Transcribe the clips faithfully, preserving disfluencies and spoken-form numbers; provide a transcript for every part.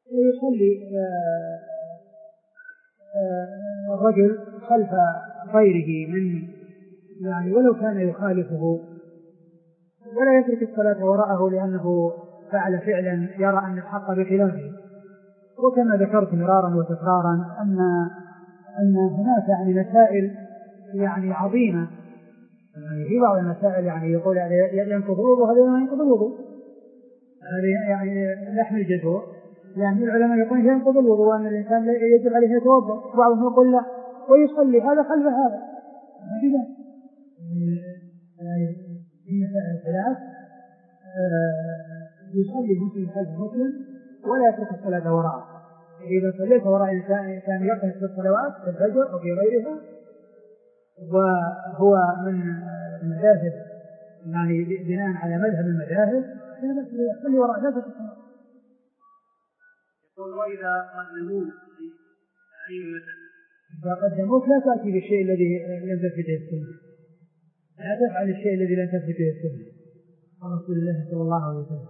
ويصلي الرجل خلف غيره من يعني ولو كان يخالفه، ولا يترك الصلاة وراءه لأنه فعل فعلا يرى أن الحق بخلافه. وكما ذكرت مرارا وتكرارا أن أن هناك يعني مسائل يعني عظيمة، يعني في بعض المسائل يعني يقول ينقض الوضوء، هذا ما ينقض الوضوء، هذا يعني لحم الجزور، يعني العلماء يقولون ينقض الوضوء وأن الإنسان يجب عليه يتوضأ، بعضهم يقول لا ويصلي هذا خلف هذا. يعني في مسائل الخلاف يصلي المسلم خلف مسلم ولا يترك الصلاة وراءه. إذا صليت وراء إنسان كان يقف في الصلوات في الفجر أو في غيرها وهو من المذاهب يعني بناء على مذهب المذاهب يصلي وراء ذات الصلاة. يقول وإذا قدموك إذا قدموك لا تأتي بالشيء الذي لم تثبت به السنة، لا تفعل الشيء الذي لم تثبت به السنة رسول الله صلى الله عليه وسلم.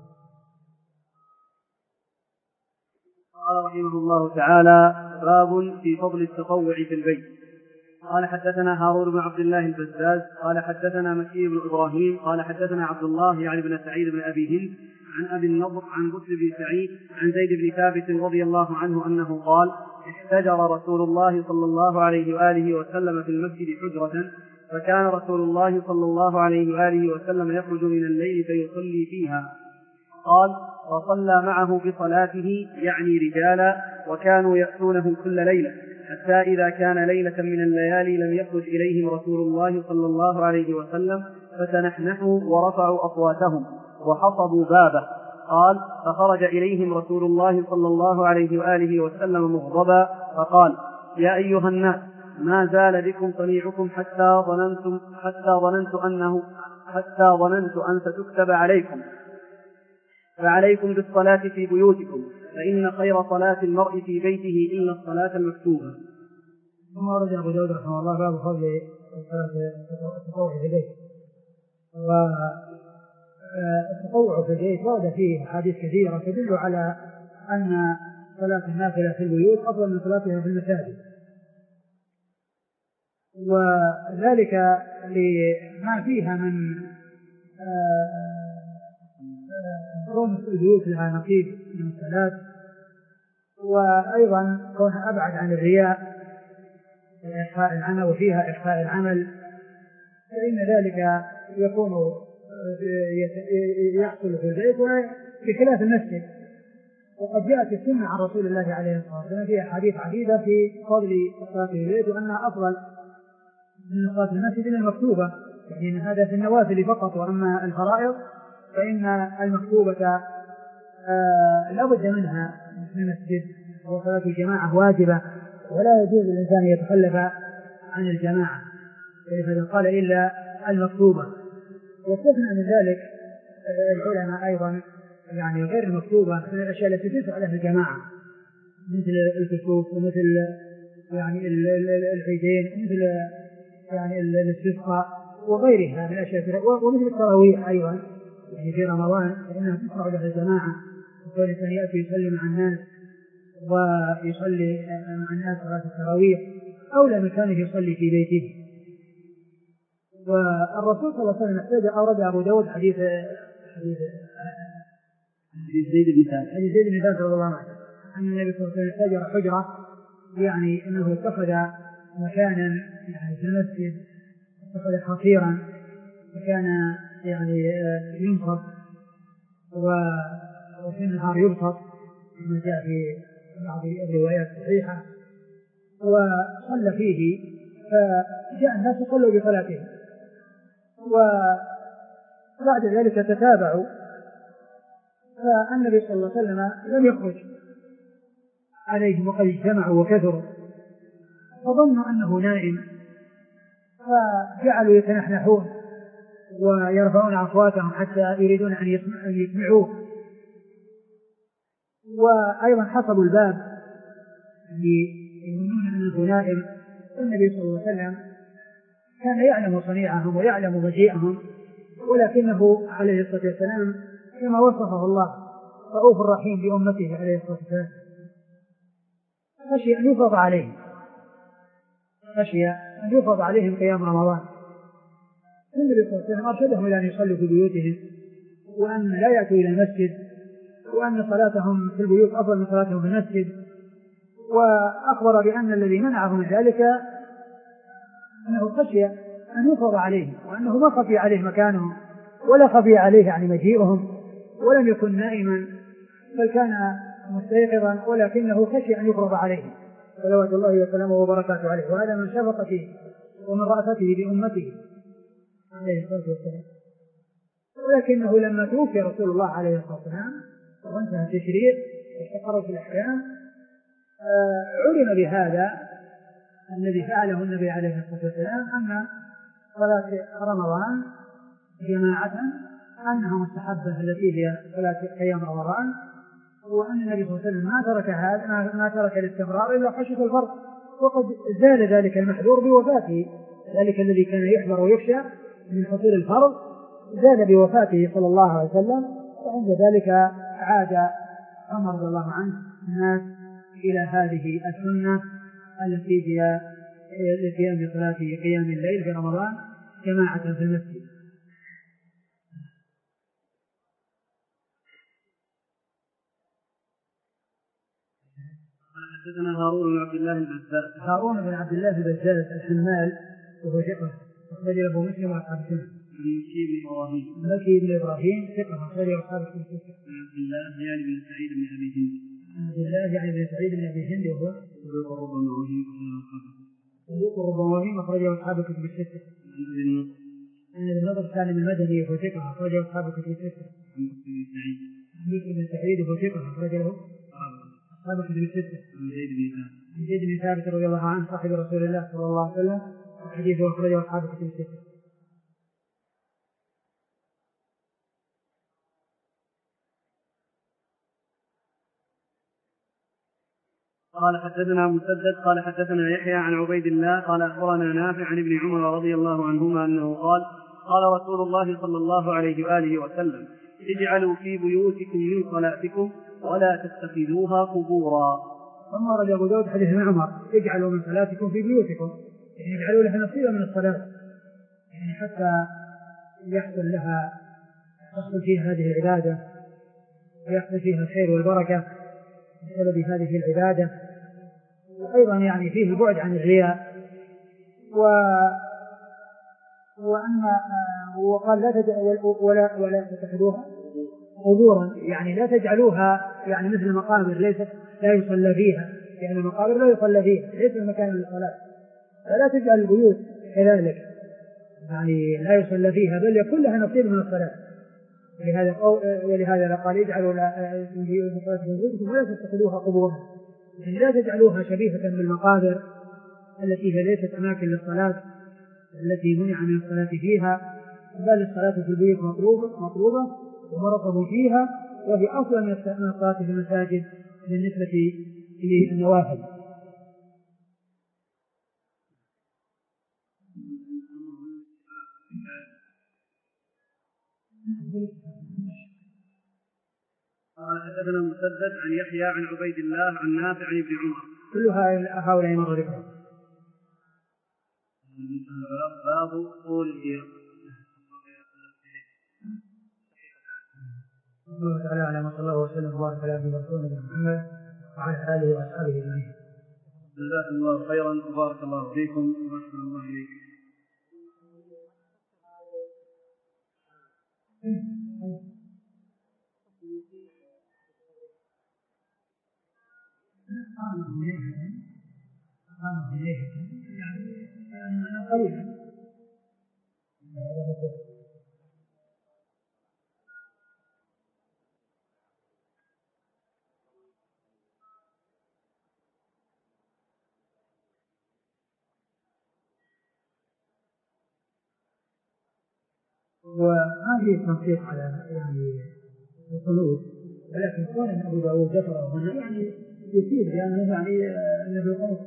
قال رحمه الله تعالى باب في فضل التطوع في البيت. قال حدثنا هارون بن عبد الله البزاز قال حدثنا مكي بن إبراهيم قال حدثنا عبد الله يعني بن سعيد بن أبي هند عن أبي النضر عن بكر بن سعيد عن زيد بن ثابت رضي الله عنه أنه قال احتجر رسول الله صلى الله عليه وآله وسلم في المسجد حجرة، فكان رسول الله صلى الله عليه وآله وسلم يخرج من الليل فيصلي فيها. قال فصلى معه بصلاته يعني رجالا وكانوا يأتونه كل ليلة، حتى إذا كان ليلة من الليالي لم يخرج إليهم رسول الله صلى الله عليه وسلم فتنحنحوا ورفعوا أصواتهم وحصبوا بابه. قال فخرج إليهم رسول الله صلى الله عليه وآله وسلم مغضبا فقال يا أيها الناس ما زال بكم صنيعكم حتى ظننتم حتى ظننت أنه حتى ظننت أن ستكتب عليكم، فعليكم بالصلاة في بيوتكم فإن خير صلاة المرء في بيته إلا الصلاة المكتوبة. ثم رجع أبو داود رحمه الله باب فضل التطوع في البيت. والتطوع في البيت ورد فيه حديث كثيرة تدل على أن صلاة النافلة في البيوت أفضل من صلاتها في المساجد، وذلك لما فيها من كون البيوت لها نصيب من الصلاة، وأيضا كونها أبعد عن الرياء إخفاء العمل وفيها إخفاء العمل، فإن ذلك يكون يحصل في البيت بخلاف المسجد. وقد جاءت السنة عن رسول الله عليه الصلاة والسلام في أحاديث عديدة في فضل الصلاة في البيت وأنها أفضل من صلاة المسجد المكتوبة، يعني هذا في النوافل فقط، وأما الفرائض فإن المكتوبة آه لا بد منها في المسجد، وصلاة الجماعة واجبة ولا يجوز للإنسان يتخلف عن الجماعة، فلهذا قال إلا المكتوبة. واستثنى من ذلك العلماء أيضا يعني غير المكتوبة من الأشياء التي تدفع لها الجماعة مثل الكسوف ومثل يعني العيدين ومثل يعني الاستسقاء وغيرها من الأشياء، ومثل التراويح أيضا يعني في رمضان فإنها تدفع لها الجماعة، وكل إنسان يأتي يصلي مع الناس ويصلي مع الناس صلاة التراويح أولى من كان يصلي في بيته. والرسول صلى الله عليه وسلم احتاج أورد أبو داود حديث حديث زيد بن ثابت حديث زيد بن ثابت رضي الله عنه أن النبي صلى الله عليه وسلم احتاج حجرة، يعني أنه اتخذ مكانا يعني في المسجد، اتخذ حصيرا وكان يعني ينصب وفي النهار يبسط كما جاء في بعض الروايات الصحيحة، وصلى فيه فجاء الناس صلوا بصلاته، وبعد ذلك تتابعوا، فالنبي صلى الله عليه وسلم لم يخرج عليهم وقد اجتمعوا وكثروا، فظنوا أنه نائم فجعلوا يتنحنحون ويرفعون أصواتهم حتى يريدون أن يسمعوه، وأيضا حصبوا الباب يظنون أنه نائم. النبي صلى الله عليه وسلم كان يعلم صنيعهم ويعلم مجيئهم، ولكنه عليه الصلاة والسلام كما وصفه الله رؤوف رحيم بأمته عليه الصلاة والسلام، خشي أن يفرض عليهم خشي أن يفرض عليهم قيام رمضان. النبي صلى الله عليه وسلم أرشدهم إلى أن يصلوا في بيوتهم، وأن لا يأتوا إلى المسجد، وأن صلاتهم في البيوت أفضل من صلاتهم في المسجد. وأخبر بأن الذي منعه من ذلك أنه خشي أن يفرض عليهم، وأنه ما خفي عليه مكانهم ولا خفي عليه يعني مجيئهم، ولم يكن نائما بل كان مستيقظا، ولكنه خشي أن يفرض عليه صلوات الله وسلامه وبركاته عليه. وهذا من شفقته ومن رأفته بأمته عليه الصلاة والسلام. ولكنه لما توفي رسول الله عليه الصلاة والسلام وانتهى التشريع واستقرت الأحكام، علم بهذا الذي فعله النبي عليه الصلاة والسلام، أن صلاة رمضان جماعة أنها مستحبة التي هي صلاة قيام رمضان، وأن النبي صلى الله عليه وسلم ما ترك هذا ما ترك الاستمرار إلا خشية الفرض، وقد زال ذلك المحذور بوفاته. ذلك الذي كان يحذر ويخشى من حصول الفرض زال بوفاته صلى الله عليه وسلم، وعند ذلك عاد عمر رضي الله عنه الناس إلى هذه السنة التي هي القيام بصلاة قيام الليل في رمضان جماعة في المسجد. حدثنا هارون بن عبد الله البزاز. هارون بن عبد الله البزاز الحمال وهو ثقة أخرج له مسلم وأصحاب السنة. مكي بن إبراهيم. مكي بن إبراهيم ثقة أخرج له أصحاب السنة. عبد الله يعني بن سعيد بن أبي هند. عبد الله يعني بن سعيد بن أبي هند وهو صدوق ربما وهم صدوق ربما وهم أخرجه أصحاب الكتب الستة. عن ابن نضر سالم المدني وهو ثقة أخرجه أصحاب الكتب الستة. عن بن سعيد. بن بن سعيد وهو ثقة أخرج له أصحاب الكتب الستة. عن زيد بن ثابت. عن زيد بن ثابت رضي الله عنه صاحب رسول الله صلى الله عليه وسلم، وحديثه أخرجه أصحاب الكتب الستة. قال حدثنا مسدد قال حدثنا يحيى عن عبيد الله قال أخبرنا نافع عن ابن عمر رضي الله عنهما أنه قال قال رسول الله صلى الله عليه وآله وسلم اجعلوا في بيوتكم من صلاتكم ولا تتخذوها قبورا. ثم رد أبو داود حديث ابن عمر اجعلوا من صلاتكم في بيوتكم، يعني اجعلوا لها نصيبا من الصلاة، يعني حتى يحصل لها يحصل فيها هذه العبادة ويحصل فيها الخير والبركة بسبب هذه العبادة. وأيضا يعني فيه البعد عن الرياء، و وأن وقال لا تجعل ولا ولا تتخذوها قبورا، يعني لا تجعلوها يعني مثل المقابر ليست لا يصلى فيها، يعني المقابر لا يصلى فيها ليس المكان للصلاة، فلا تجعل البيوت كذلك يعني لا يصلى فيها بل يكون لها نصيب من الصلاة. ولهذا ولهذا قال اجعلوا من صلاتكم بيوتكم ولا تتخذوها قبورا، يعني لا تجعلوها شبيهة بالمقابر التي هي ليست أماكن للصلاة التي منع من الصلاة فيها، بل الصلاة في البيوت مطلوبة مطلوبة ومرغب فيها، وهي أفضل من الصلاة في المساجد بالنسبة للنوافل. قال حدثنا مسدد عن يحيى عن عبيد الله عن نافع عن ابن عمر. كل هؤلاء مر ذكرهم. باب طول القيام. الله تعالى على صلى الله وسلم وبارك على نبينا محمد وعلى اله واصحابه اجمعين. جزاكم الله خيرا وبارك الله فيكم واحسن الله اليكم. يعني قليلا وما فيه تنصيص على يعني القنوت، ولكن كون ان ابو داود ذكره هنا يعني يفيد لانه يعني انه القنوت.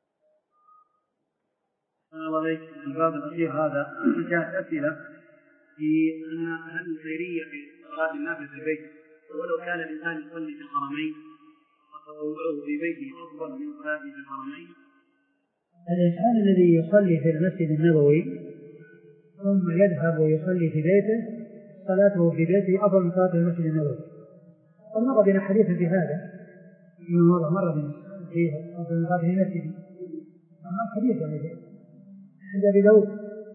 الله عليك. الباب الاخير هذا جاءت اسئله في أن هل الخيرية في صلاة النافلة في البيت ولو كان الإنسان يصلي في الحرمين فتطوعه في بيته أفضل من صلاته في الحرمين؟ الإنسان الذي يصلي في المسجد النبوي ثم يذهب ويصلي في بيته صلاته في بيته أفضل من صلاة في المسجد النبوي. ومر بنا حديث في هذا مر مر بنا فيه أفضل من صلاة في المسجد حديث عند أبي داود.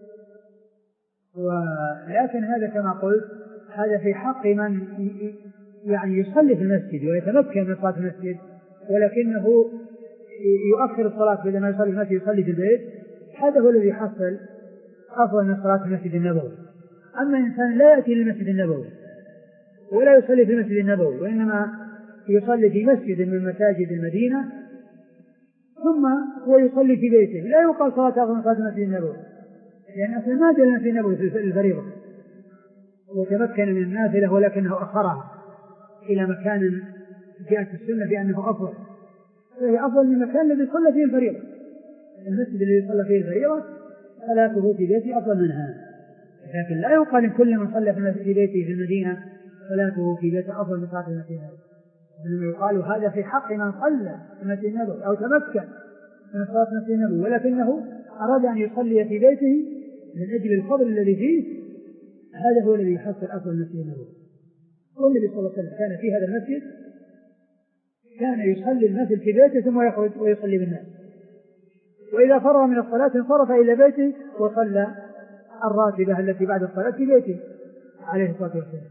ولكن هذا كما قلت هذا في حق من يعني يصلي في المسجد ويتمكن من صلاة المسجد ولكنه يؤخر الصلاة بدل ما يصلي في المسجد يصلي في البيت، هذا هو الذي يحصل أفضل من صلاة المسجد النبوي. أما إنسان لا يأتي للمسجد النبوي ولا يصلي في المسجد النبوي وإنما يصلي في مسجد من مساجد المدينة ثم هو يصلي في بيته، لا يقال صلاة أفضل من صلاة المسجد النبوي، لأن أصلا ما جاء المسجد النبوي في الفريضة وتمكن من النافلة ولكنه أخرها إلى مكان جاءت السنة بأنه أفضل، فهي أفضل من المكان الذي صلى فيه الفريضة. المسجد الذي صلى فيه الفريضة صلاته في بيته أفضل منها، لكن لا يقال إن كل من صلى في بيته في المدينة صلاته في بيته أفضل من صلاة المسجد النبوي، إنما يقال هذا في حق من صلى في المسجد النبوي أو تمكن من صلاة المسجد النبوي ولكنه أراد أن يصلي في بيته من أجل الفضل الذي فيه، هذا هو الذي يحصل أفضل المسجد النبوي. والنبي صلى الله عليه وسلم كان في هذا المسجد كان يصلي المسجد في بيته ثم يخرج ويصلي بالناس، وإذا فرغ من الصلاة انصرف إلى بيته وصلى الراتبة التي بعد الصلاة في بيته عليه الصلاة والسلام.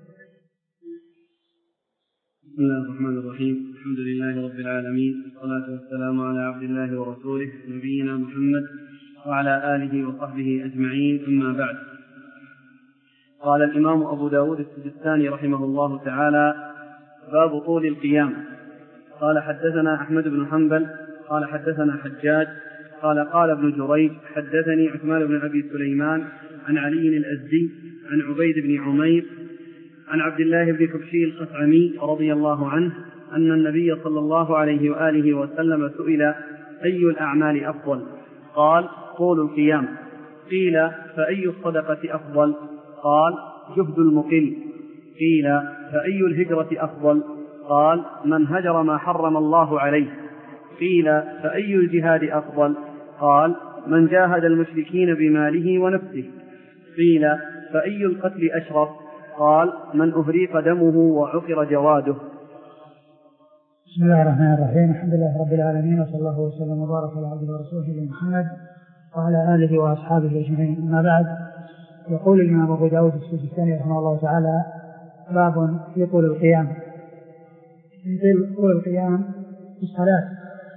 بسم الله الرحمن الرحيم، الحمد لله رب العالمين، والصلاة والسلام على عبد الله ورسوله نبينا محمد وعلى آله وصحبه أجمعين، أما بعد. قال الإمام أبو داود السجستاني رحمه الله تعالى: باب طول القيام. قال حدثنا أحمد بن حنبل قال حدثنا حجاج قال قال ابن جريج حدثني عثمان بن أبي سليمان عن علي الأزدي عن عبيد بن عمير عن عبد الله بن كبشي الخثعمي رضي الله عنه أن النبي صلى الله عليه وآله وسلم سئل: أي الأعمال أفضل؟ قال: طول القيام. قيل: فأي الصدقة أفضل؟ قال: جهد المقل. قيل: فأي الهجرة أفضل؟ قال: من هجر ما حرم الله عليه. قيل: فأي الجهاد أفضل؟ قال: من جاهد المشركين بماله ونفسه. قيل: فأي القتل أشرف؟ قال: من أهريق دمه وعقر جواده. بسم الله الرحمن الرحيم، الحمد لله رب العالمين، وصلى الله وسلم وبارك على عبده ورسوله محمد وعلى آله وأصحابه أجمعين، أما بعد. يقول الإمام أبو داود السجستاني رحمه الله تعالى: باب في طول القيام. في طول القيام في الصلاة،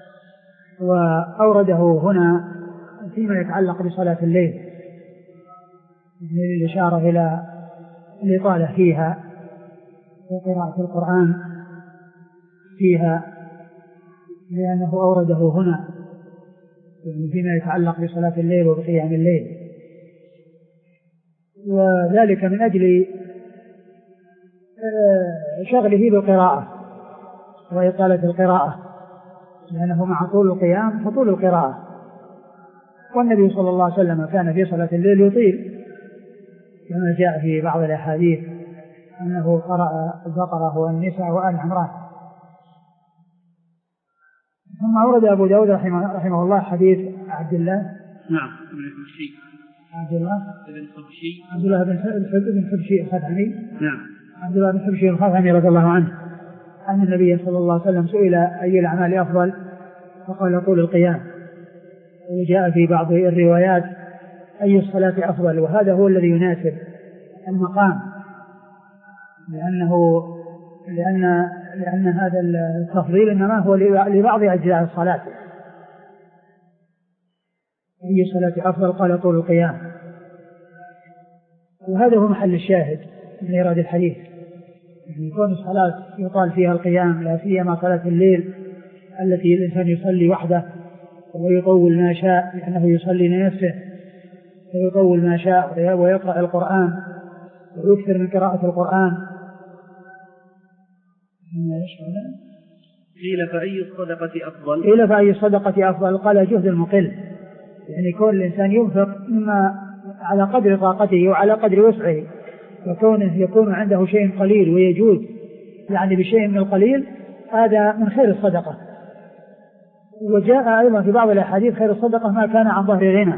وأورده هنا فيما يتعلق بصلاة الليل للإشارة إلى الإطالة فيها وقراءة القرآن فيها، لأنه أورده هنا فيما يتعلق بصلاة الليل وبقيام الليل، وذلك من أجل شغله بالقراءة وإطالة القراءة، لأنه مع طول القيام فطول القراءة. والنبي صلى الله عليه وسلم كان في صلاة الليل يطيل كما جاء في بعض الأحاديث أنه قرأ البقرة والنساء وآل عمران. ثم أورد أبو داود رحمه, رحمه الله حديث عبد الله نعم بن حبشي عبد الله بن حبشي عبد الله بن حبشي الخثعمي نعم عبد الله بن حبشي الخثعمي رضي الله عنه أن النبي صلى الله عليه وسلم سئل: أي الأعمال أفضل؟ فقال: طول القيام. وجاء في بعض الروايات: أي الصلاة أفضل؟ وهذا هو الذي يناسب المقام، لأنه لأن لأن هذا التفضيل إنما هو لبعض أجزاء الصلاة. أي الصلاة أفضل؟ قال: طول القيام. وهذا هو محل الشاهد من إيراد الحديث، يكون الصلاة يطال فيها القيام، لا سيما صلاة الليل التي الإنسان يصلي وحده ويطول ما شاء، لأنه يصلي لنفسه ويطول ما شاء ويقرأ القرآن ويكثر من قراءة القرآن. قيل: فأي الصدقة أفضل؟ قيل: فأي الصدقة أفضل؟ قال: جهد المقل، يعني كل الإنسان ينفق مما على قدر طاقته وعلى قدر وسعه، وكونه يكون عنده شيء قليل ويجوز يعني بشيء من القليل هذا من خير الصدقة. وجاء أيضا في بعض الأحاديث خير الصدقة ما كان عن ظهر غنى،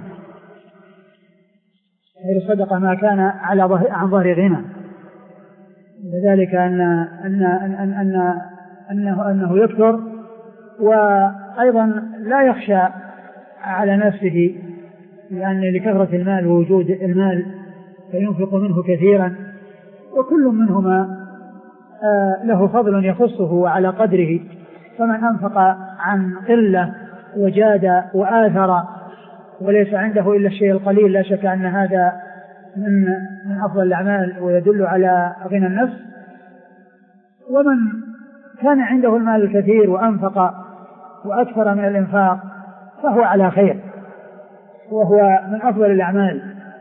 خير الصدقة ما كان على ظهر عن ظهر غنى، لذلك أن أن أن أن أنه أنه يكثر، وأيضا لا يخشى على نفسه لأن لكثرة المال ووجود المال فينفق منه كثيرا، وكل منهما له فضل يخصه على قدره، فمن أنفق عن قلة وجاد وآثر وليس عنده إلا الشيء القليل لا شك أن هذا من من أفضل الأعمال ويدل على غنى النفس. ومن كان عنده المال الكثير وأنفق وأكثر من الإنفاق فهو على خير وهو من أفضل الأعمال.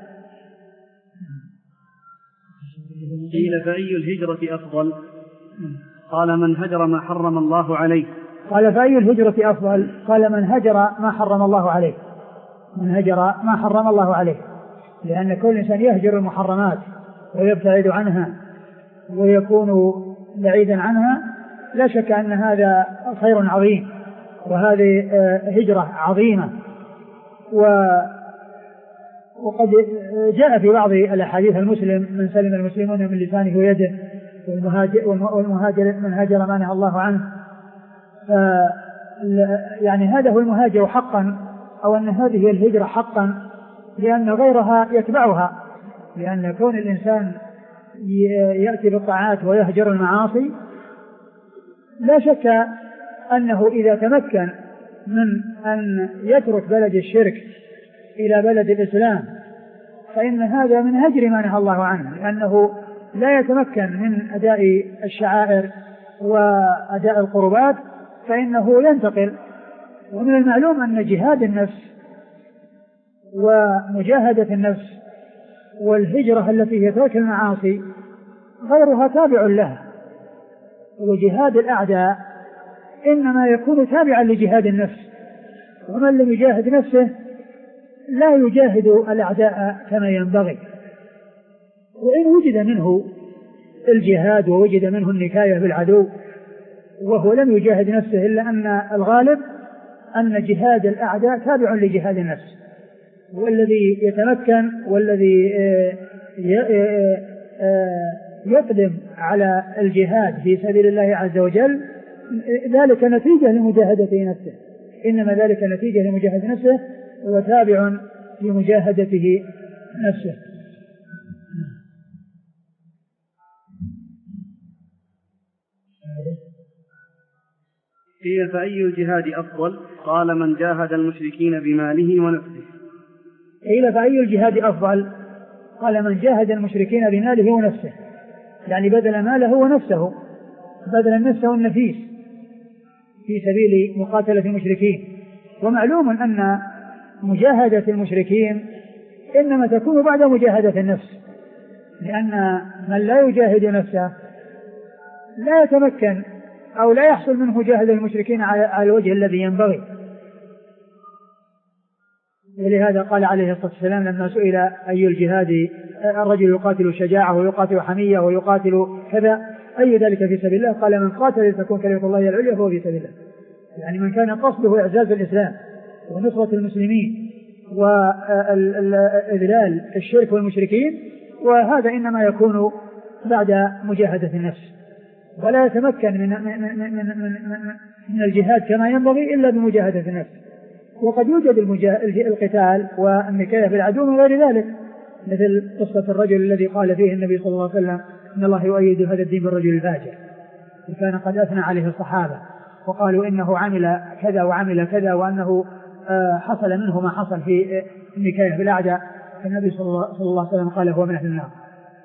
قيل فأي الهجرة أفضل؟ قال من هجر ما حرم الله عليه. قال فأي الهجرة أفضل؟ قال من هجر ما حرم الله عليه، من هجر ما حرم الله عليه، لأن كل إنسان يهجر المحرمات ويبتعد عنها ويكون بعيدا عنها لا شك أن هذا خير عظيم، وهذه هجرة عظيمة. وقد جاء في بعض الأحاديث المسلم من سلم المسلمون من لسانه ويده، والمهاجر, والمهاجر من هاجر ما نهى الله عنه. يعني هذا هو المهاجر حقا، أو أن هذه الهجرة حقا، لأن غيرها يتبعها، لأن كون الإنسان يأتي بالطاعات ويهجر المعاصي لا شك أنه إذا تمكن من أن يترك بلد الشرك إلى بلد الإسلام فإن هذا من هجر ما نهى الله عنه، لأنه لا يتمكن من أداء الشعائر وأداء القربات فإنه ينتقل. ومن المعلوم أن جهاد النفس ومجاهدة النفس والهجرة التي هي ترك المعاصي غيرها تابع لها، وجهاد الأعداء إنما يكون تابعا لجهاد النفس، ومن لم يجاهد نفسه لا يجاهد الأعداء كما ينبغي. وإن وجد منه الجهاد ووجد منه النكاية بالعدو وهو لم يجاهد نفسه، إلا أن الغالب أن جهاد الأعداء تابع لجهاد النفس، والذي يتمكن والذي يقدم على الجهاد في سبيل الله عز وجل ذلك نتيجة لمجاهدة نفسه، إنما ذلك نتيجة لمجاهدة نفسه وتابع لمجاهدته نفسه. قيل فأي الجهاد أفضل؟ قال من جاهد المشركين بماله ونفسه. قيل فأي الجهاد أفضل؟ قال من جاهد المشركين بماله ونفسه، يعني بدل ماله ونفسه، بدل نفسه النفيس في سبيل مقاتلة المشركين. ومعلوم أن مجاهدة المشركين إنما تكون بعد مجاهدة النفس، لأن من لا يجاهد نفسه لا يتمكن أو لا يحصل منه مجاهدة المشركين على الوجه الذي ينبغي. ولهذا قال عليه الصلاة والسلام لما سئل أي الجهاد، الرجل يقاتل شجاعة ويقاتل حمية ويقاتل كذا، أي ذلك في سبيل الله؟ قال من قاتل لتكون كلمة الله العليا فهو في سبيل الله. يعني من كان قصده إعزاز الإسلام ونصرة المسلمين وإذلال الشرك والمشركين، وهذا إنما يكون بعد مجاهدة النفس، ولا يتمكن من, من, من, من, من, من الجهاد كما ينبغي إلا بمجاهدة النفس. وقد يوجد القتال والنكاية بالعدو من غير ذلك، مثل قصة الرجل الذي قال فيه النبي صلى الله عليه وسلم إن الله يؤيد هذا الدين بالرجل الفاجر، وكان قد أثنى عليه الصحابة وقالوا إنه عمل كذا وعمل كذا وأنه حصل منه ما حصل في النكاية بالأعداء، فالنبي صلى الله عليه وسلم قال هو من أهل النار.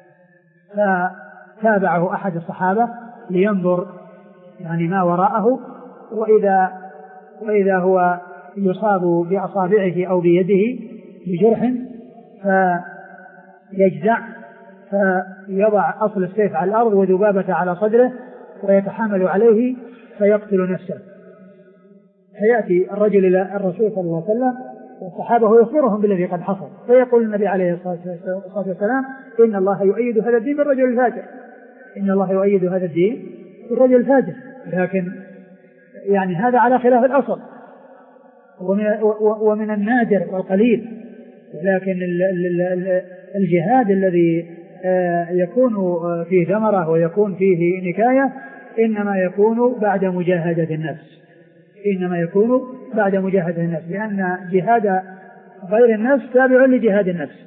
فتابعه أحد الصحابة لينظر يعني ما وراءه، وإذا, وإذا هو يصاب بأصابعه أو بيده بجرح فيجزع فيضع أصل السيف على الأرض وذبابة على صدره ويتحامل عليه فيقتل نفسه. فيأتي الرجل إلى الرسول صلى الله عليه وسلم والصحابة يخبرهم بالذي قد حصل، فيقول النبي عليه الصلاة والسلام إن الله يؤيد هذا الدين بالرجل الفاجر، إن الله يؤيد هذا الدين بالرجل الفاجر. لكن يعني هذا على خلاف الأصل ومن, ومن النادر والقليل. لكن الجهاد الذي يكون فيه ثمرة ويكون فيه نكاية إنما يكون بعد مجاهدة النفس، إنما يكون بعد مجاهدة النفس، لأن جهاد غير النفس تابع لجهاد النفس.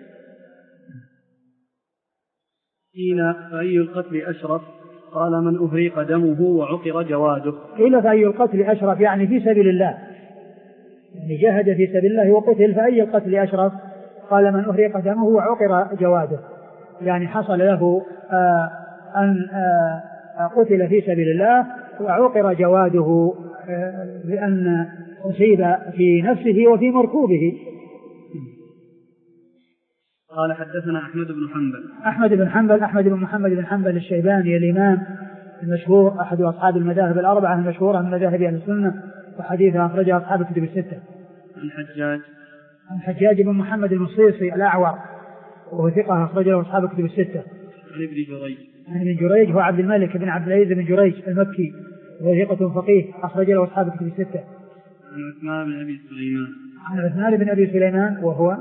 قيل فأي القتل أشرف؟ قال من أهريق دمه وعقر جواده. قيل فأي القتل أشرف يعني في سبيل الله، يعني جاهد في سبيل الله وقتل، فأي القتل أشرف؟ قال من أهريق دمه وعقر جواده، يعني حصل له آه أن آه قتل في سبيل الله وعقر جواده آه بأن أصيب في نفسه وفي مركوبه. قال حدثنا أحمد بن حنبل. أحمد بن حنبل أحمد بن محمد بن حنبل الشيباني الإمام المشهور أحد أصحاب المذاهب الأربعة المشهورة من مذاهب أهل السنة، وحديثه أخرجه أصحاب الكتب الستة. الحجاج الحجاج بن محمد المصيصي الأعور وهو ثقة أخرجه أصحاب الكتب الستة. عن ابن جريج عن ابن جريج هو عبد الملك بن عبد العزيز بن جريج المكي وهو ثقة فقيه أخرجه أصحاب الكتب الستة. عن عثمان بن أبي سليمان عن عثمان بن أبي سليمان وهو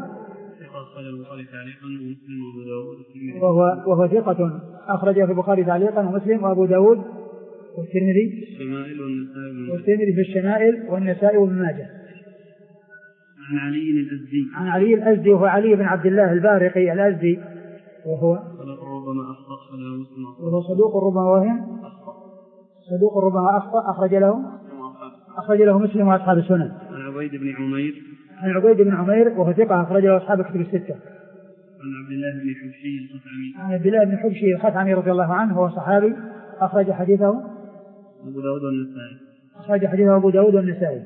وهو وهو ثقة أخرجه في البخاري تعليقا ومسلم وأبو داود والترمذي والترمذي في الشمائل والنسائي وابن ماجه. عن علي الأزدي عن علي الأزدي وهو علي بن عبد الله البارقي الأزدي وهو وهو صدوق ربما وهم صدوق ربما أخطأ أخرج له أخرج له مسلم وأصحاب السنن. عن عبيد بن عمير عن عبيد بن عمير وهو ثقة أخرج له أصحاب الكتب الستة. عن عبد الله بن حبشي الخثعمي عن عبد الله بن حبشي الخثعمي رضي الله عنه هو صحابي أخرج حديثه أبو داود والنسائي أخرج حديثه أبو داود والنسائي.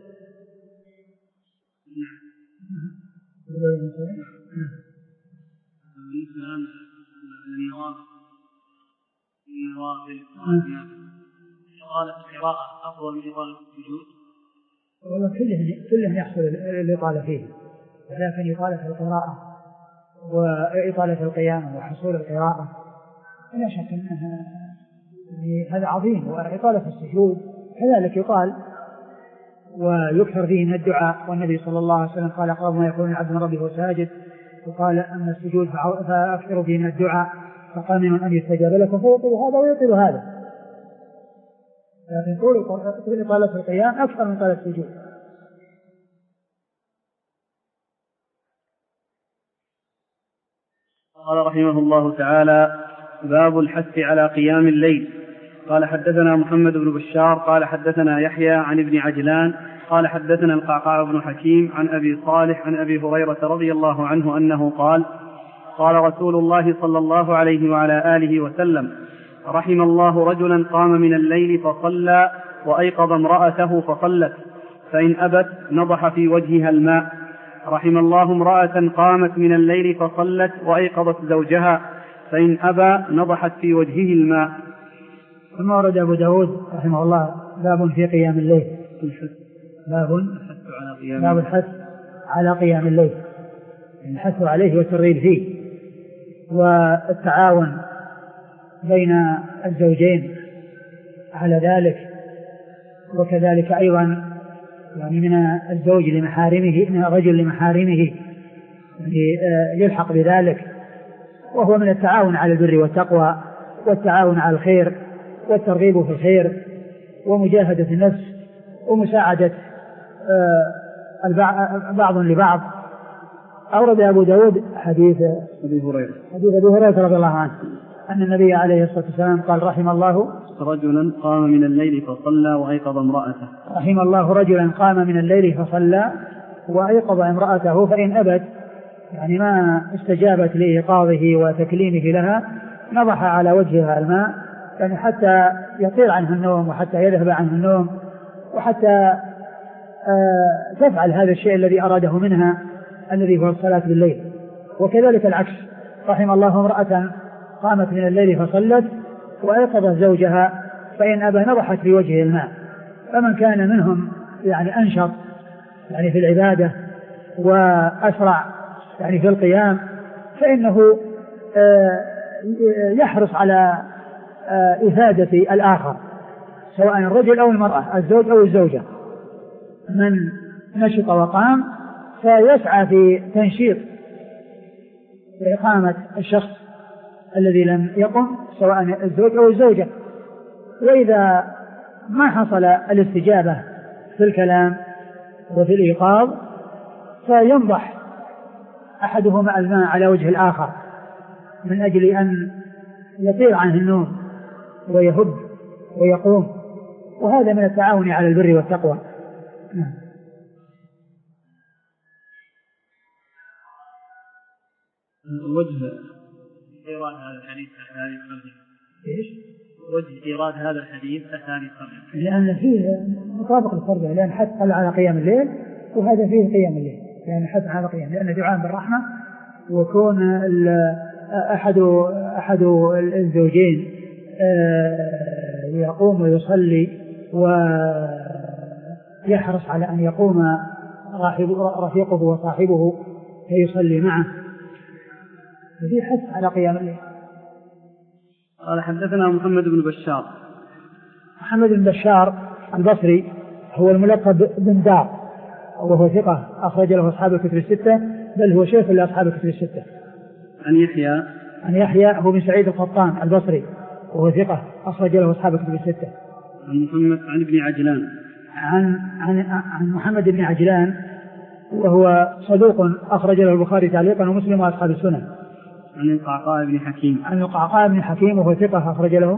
بالنسبة للنوافل النوافل إطالة القراءة أفضل من إطالة السجود؟ والله كلهم كلهم يحصل الإطالة فيه، ولكن إطالة القراءة وإطالة القيام وحصول القراءة لا شك أنها هذا عظيم، وإطالة السجود كذلك يقال ويكثر فيه من الدعاء، والنبي صلى الله عليه وسلم قال قال ما يكون العبد من ربه وساجد، وقال أما السجود فأكثر فيه من الدعاء فقامن أن يستجاب لكم، فيطيل هذا ويطيل هذا، لكن طول إطالة القيام أكثر من إطالة السجود. قال رحمه الله تعالى باب الحث على قيام الليل. قال حدثنا محمد بن بشار قال حدثنا يحيى عن ابن عجلان قال حدثنا القعقاع بن حكيم عن أبي صالح عن أبي هريرة رضي الله عنه أنه قال قال رسول الله صلى الله عليه وعلى آله وسلم رحم الله رجلا قام من الليل فصلى وأيقظ امرأته فصلت فإن أبت نضح في وجهها الماء. رحم الله امرأة قامت من الليل فصلت وأيقظت زوجها فإن أبى نضحت في وجهه الماء. ثم ورد أبو داود رحمه الله باب في قيام الليل، باب باب الحث على قيام الليل، الحث عليه والترغيب فيه، والتعاون بين الزوجين على ذلك، وكذلك أيضا يعني من الزوج لمحارمه من الرجل لمحارمه يلحق بذلك، وهو من التعاون على البر والتقوى والتعاون على الخير والترغيب في الخير ومجاهدة النفس ومساعدة بعض لبعض. أورد أبو داود حديث أبي هريرة حديث أبي هريرة رضي الله عنه أن النبي عليه الصلاة والسلام قال رحم الله رجلا قام من الليل فصلى وأيقظ امرأته رحم الله رجلا قام من الليل فصلى وأيقظ امرأته فإن أبت يعني ما استجابت لإيقاظه وتكليمه لها نضح على وجهها الماء، يعني حتى يطير عنه النوم وحتى يذهب عنه النوم وحتى آه تفعل هذا الشيء الذي أراده منها الذي هو الصلاة بالليل. وكذلك العكس، رحم الله امرأة قامت من الليل فصلت وأيقظت زوجها فإن أبى نضحت في وجهه الماء. فمن كان منهم يعني أنشط يعني في العبادة وأسرع يعني في القيام فإنه يحرص على إفادة الآخر سواء الرجل أو المرأة الزوج أو الزوجة. من نشط وقام فيسعى في تنشيط إقامة الشخص الذي لم يقم سواء الزوج أو الزوجة. وإذا ما حصل الاستجابة في الكلام وفي الإيقاظ فينضح أحدهما الماء على وجه الآخر من أجل أن يطير عنه النوم ويهب ويقوم، وهذا من التعاون على البر والتقوى. وجه إيراد هذا الحديث أثاني الصرف. إيش؟ وجه إيراد هذا الحديث أثاني الصرف. لأن فيه مطابق الفرد، لأن حث على قيام الليل وهذا فيه قيام الليل، لأن حث على قيام، لأن دعاء بالرحمة وكون أحد أحد الزوجين يقوم ويصلي ويحرص على أن يقوم رفيقه وصاحبه فيصلي معه، ففي حث على قيام الليل. قال حدثنا محمد بن بشار. محمد بن بشار البصري هو الملقب بن دار وهو ثقة أخرج له أصحاب الكتب الستة، بل هو شيخ لأصحاب الكتب الستة. عن يحيى عن يحيى هو بن سعيد القطان البصري وهو ثقة أخرج له أصحاب الكتب الستة. عن محمد عن ابن عجلان عن عن عن محمد بن عجلان وهو صدوق أخرج له البخاري تعليقا ومسلم وأصحاب السنن. عن القعقاع بن حكيم عن القعقاع بن حكيم وهو ثقة أخرج له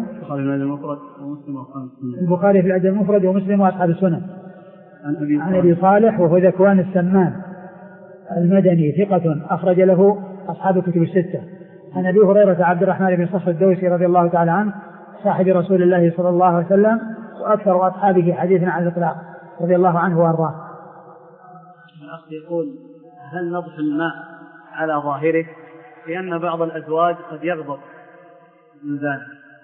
البخاري في الأدب المفرد ومسلم وأصحاب السنن. عن أبي, عن أبي صالح وهو ذكوان السمان المدني ثقة أخرج له أصحاب الكتب الستة. عن أبي هريرة عبد الرحمن بن صخر الدوسي رضي الله تعالى عنه صاحب رسول الله صلى الله عليه وسلم وأكثر أصحابه حديثا عن الإطلاق رضي الله عنه وأرضاه. الأخ يقول هل نضح الماء على ظاهره؟ لأن بعض الأزواج قد يغضب من ذلك.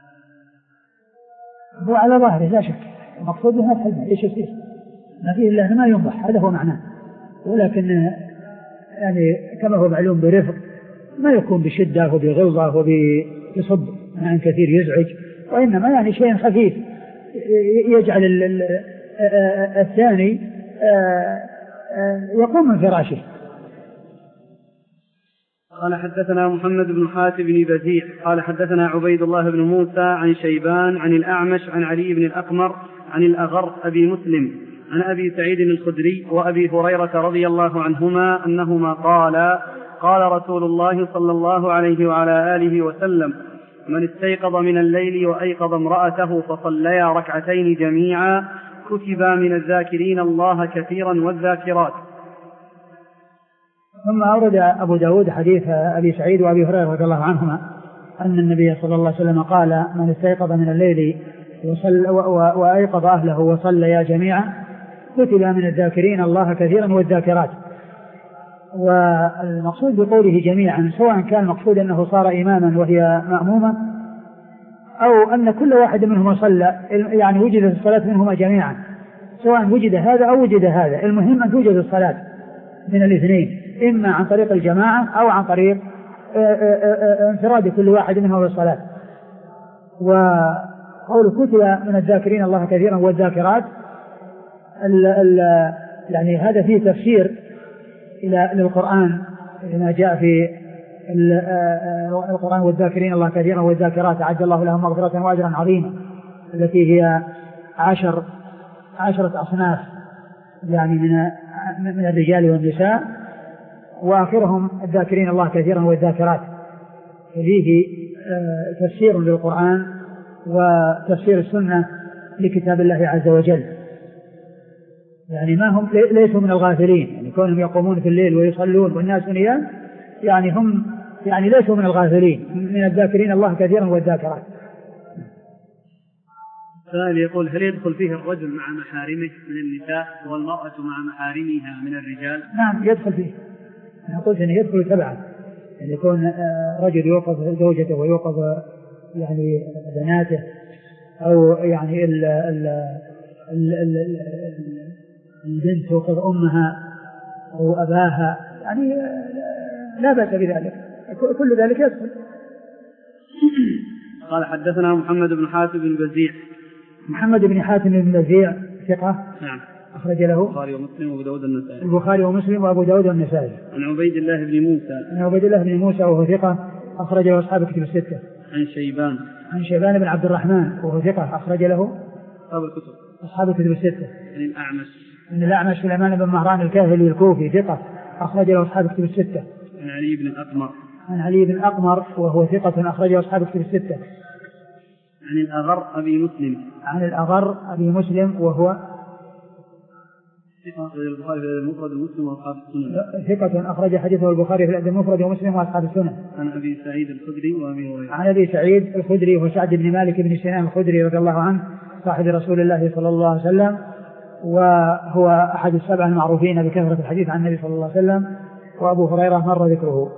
هو على ظاهره لا شك، المقصود بها الحلم ايش يصير؟ ما فيه الا ما ينضح، هذا هو معناه، ولكن يعني كما هو معلوم برفق، ما يكون بشدة وبغلظة وبصب عن كثير يزعج، وإنما يعني شيء خفيف يجعل الثاني يقوم من فراشه. قال حدثنا محمد بن حاتم بن بزيع قال حدثنا عبيد الله بن موسى عن شيبان عن الأعمش عن علي بن الأقمر عن الأغر أبي مسلم عن أبي سعيد الخدري وأبي هريرة رضي الله عنهما أنهما قال قال رسول الله صلى الله عليه وعلى آله وسلم من استيقظ من الليل وأيقظ امرأته فصليا ركعتين جميعا كتبا من الذاكرين الله كثيرا والذاكرات. ثم أورد أبو داود حديث أبي سعيد وأبي هريرة رضي الله عنهما أن النبي صلى الله عليه وسلم قال من استيقظ من الليل وأيقظ أهله وصليا جميعا كتب من الذاكرين الله كثيرا والذاكرات. والمقصود بقوله جميعا سواء كان المقصود أنه صار إماما وهي مأمومة أو أن كل واحد منهما صلى، يعني وجدت الصلاة منهما جميعا، سواء وجد هذا أو وجد هذا، المهم أن توجد الصلاة من الاثنين، إما عن طريق الجماعة أو عن طريق انفراد كل واحد منهم بالصلاة. وقول كتب من الذاكرين الله كثيرا والذاكرات ال ال يعني هذا فيه تفسير إلى للقرآن ما جاء في القرآن والذاكرين الله كثيرا والذاكرات أعد الله لهم مغفرة وأجرا عظيما، التي هي عشر عشرة أصناف يعني من من الرجال والنساء، وآخرهم الذاكرين الله كثيرا والذاكرات. فيه تفسير للقرآن وتفسير السنة لكتاب الله عز وجل، يعني ما هم ليسوا من الغافلين، يعني كونهم يقومون في الليل ويصلون والناس نيام، يعني هم يعني ليسوا من الغافلين، من الذاكرين الله كثيرا والذاكرات. السائل يقول هل يدخل فيه الرجل مع محارمه من النساء والمرأة مع محارمها من الرجال؟ نعم يدخل فيه، أنا قلت أنه يدخل تبعا، يعني يكون رجل يوقظ زوجته ويوقظ يعني بناته، أو يعني ال ال ال ال البنت توقظ أمها، أو أباها، يعني لا بأس بذلك، كل ذلك يدخل. قال حدثنا محمد بن حاتم بن بزيع. محمد بن حاتم بن بزيع ثقة. نعم. أخرج له البخاري ومسلم وأبو داود النسائي. البخاري ومسلم وأبو داود النسائي. عن عبيد الله بن موسى. عن عبيد الله بن موسى وهو ثقة أخرج له أصحاب الكتب الستة. عن شيبان. عن شيبان بن عبد الرحمن وهو ثقة أخرج له أصحاب الكتب. أصحاب الكتب الستة. عن الأعمش. عن الأعمش سليمان بن مهران الكاهلي الكوفي ثقة أخرج له أصحاب الكتب الستة. عن علي بن الأقمر. عن علي بن الأقمر وهو ثقة أخرج له أصحاب الكتب الستة. عن الأغر أبي مسلم. عن الأغر أبي مسلم وهو ثقة أخرج البخاري في المفرد ومسلم وأصحاب السنن. ثقة أخرج حديثه البخاري في المفرد ومسلم وأصحاب السنن. عن أبي سعيد الخدري وأبي هريرة. عن أبي سعيد الخدري وسعد بن مالك بن سنان الخدري رضي الله عنه صاحب رسول الله صلى الله عليه وسلم، وهو أحد السبع المعروفين بكثرة الحديث عن النبي صلى الله عليه وسلم. وأبو هريرة مر ذكره.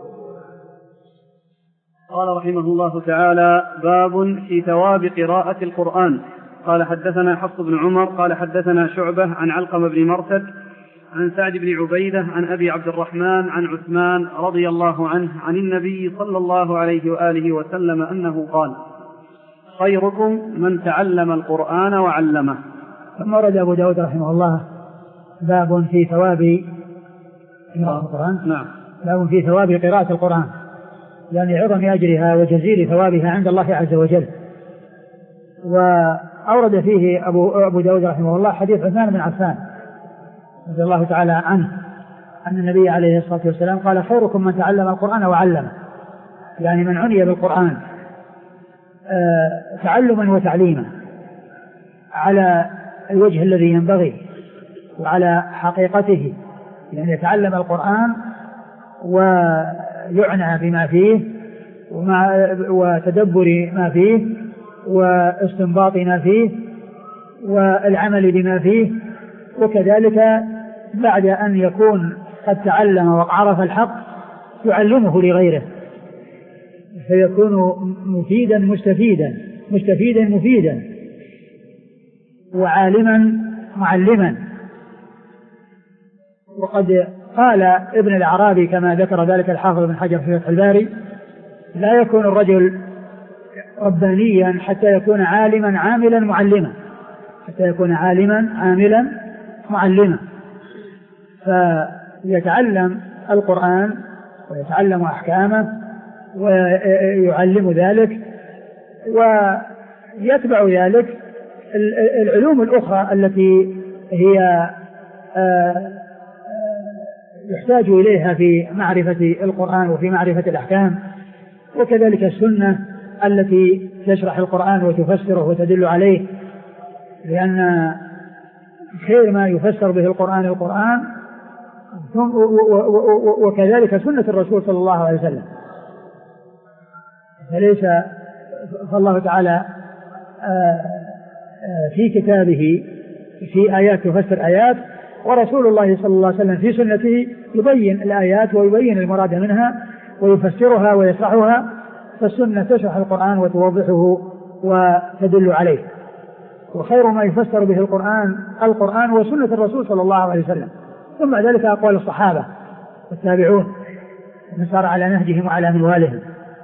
قال رحمه الله تعالى: باب في ثواب قراءة القرآن. قال حدثنا حفص بن عمر قال حدثنا شعبة عن علقمة بن مرثد عن سعد بن عبيدة عن أبي عبد الرحمن عن عثمان رضي الله عنه عن النبي صلى الله عليه وآله وسلم أنه قال: خيركم من تعلم القرآن وعلمه. ثم ورد أبو داود رحمه الله باب في ثواب قراءة القرآن. نعم. باب في ثواب قراءة القرآن، يعني عظم أجرها وجزيل ثوابها عند الله عز وجل. وأورد فيه أبو, أبو داود رحمه الله حديث عثمان بن عفان رضي الله تعالى عنه أن النبي عليه الصلاة والسلام قال: خيركم من تعلم القرآن وعلمه، يعني من عني بالقرآن تعلما وتعليما على الوجه الذي ينبغي وعلى حقيقته، يعني يتعلم القرآن ويعنى بما فيه وتدبر ما فيه واستنباط ما فيه والعمل بما فيه، وكذلك بعد أن يكون قد تعلم وعرف الحق يعلمه لغيره، فيكون مفيدا مستفيدا مستفيدا مفيدا وعالما معلما. وقد قال ابن الأعرابي كما ذكر ذلك الحافظ بن حجر في فتح الباري: لا يكون الرجل ربانيا حتى يكون عالما عاملا معلما، حتى يكون عالما عاملا معلما. فيتعلم القرآن ويتعلم أحكامه ويعلم ذلك، ويتبع ذلك العلوم الأخرى التي هي يحتاج إليها في معرفة القرآن وفي معرفة الأحكام، وكذلك السنة التي تشرح القرآن وتفسره وتدل عليه، لأن خير ما يفسر به القرآن القرآن، وكذلك سنة الرسول صلى الله عليه وسلم. فليس فالله تعالى في كتابه في آيات تفسر آيات، ورسول الله صلى الله عليه وسلم في سنته يبين الآيات ويبين المراد منها ويفسرها ويشرحها. فالسنة تشرح القرآن وتوضحه وتدل عليه، وخير ما يفسر به القرآن القرآن وسنة الرسول صلى الله عليه وسلم، ثم ذلك أقوال الصحابة والتابعون من سار على نهجهم وعلى منوالهم.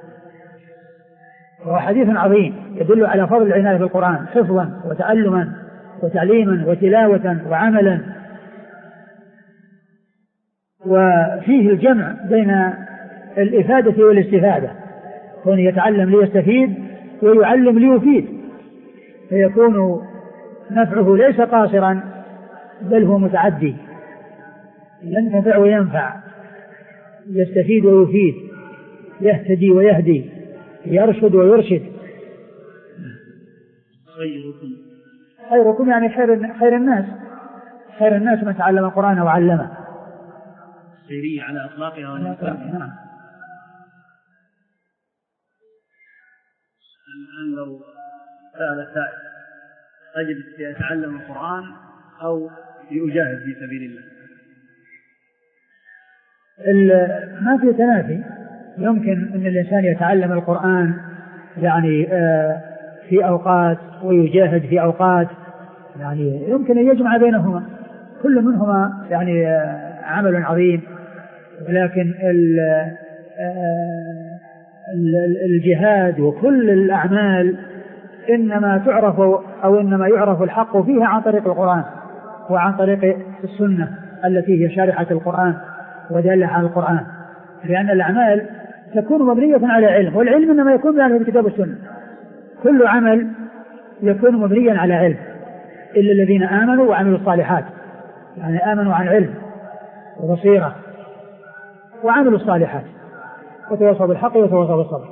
وهو حديث عظيم يدل على فضل العناية بالقرآن حفظا وتعلما وتعليما وتلاوة وعملا، وفيه الجمع بين الإفادة والاستفادة، كون يتعلم ليستفيد ويعلم ليفيد، فيكون نفعه ليس قاصرا بل هو متعدي، ينتفع وينفع، يستفيد ويفيد، يهتدي ويهدي، يرشد ويرشد. خيركم خيركم يعني خير, خير الناس خير الناس من تعلم القرآن وعلمه. خيرية على أطلاقها ونفسها. نعم. الآن لو سأل سائل: أجب يتعلم القرآن أو يجاهد في سبيل الله؟ ما في تنافي، يمكن أن الإنسان يتعلم القرآن يعني في أوقات ويجاهد في أوقات، يعني يمكن أن يجمع بينهما، كل منهما يعني عمل عظيم، ولكن الجهاد وكل الأعمال إنما تعرف أو إنما يعرف الحق فيها عن طريق القرآن وعن طريق السنة التي هي شارحة القرآن ودالة على القرآن، لأن الأعمال تكون مبنية على علم، والعلم إنما يكون بأهل الكتاب والسنة. كل عمل يكون مبنيا على علم إلا الذين آمنوا وعملوا الصالحات، يعني آمنوا عن علم وبصيرة وعملوا الصالحات وتواصوا بالحق وتواصوا بالصبر.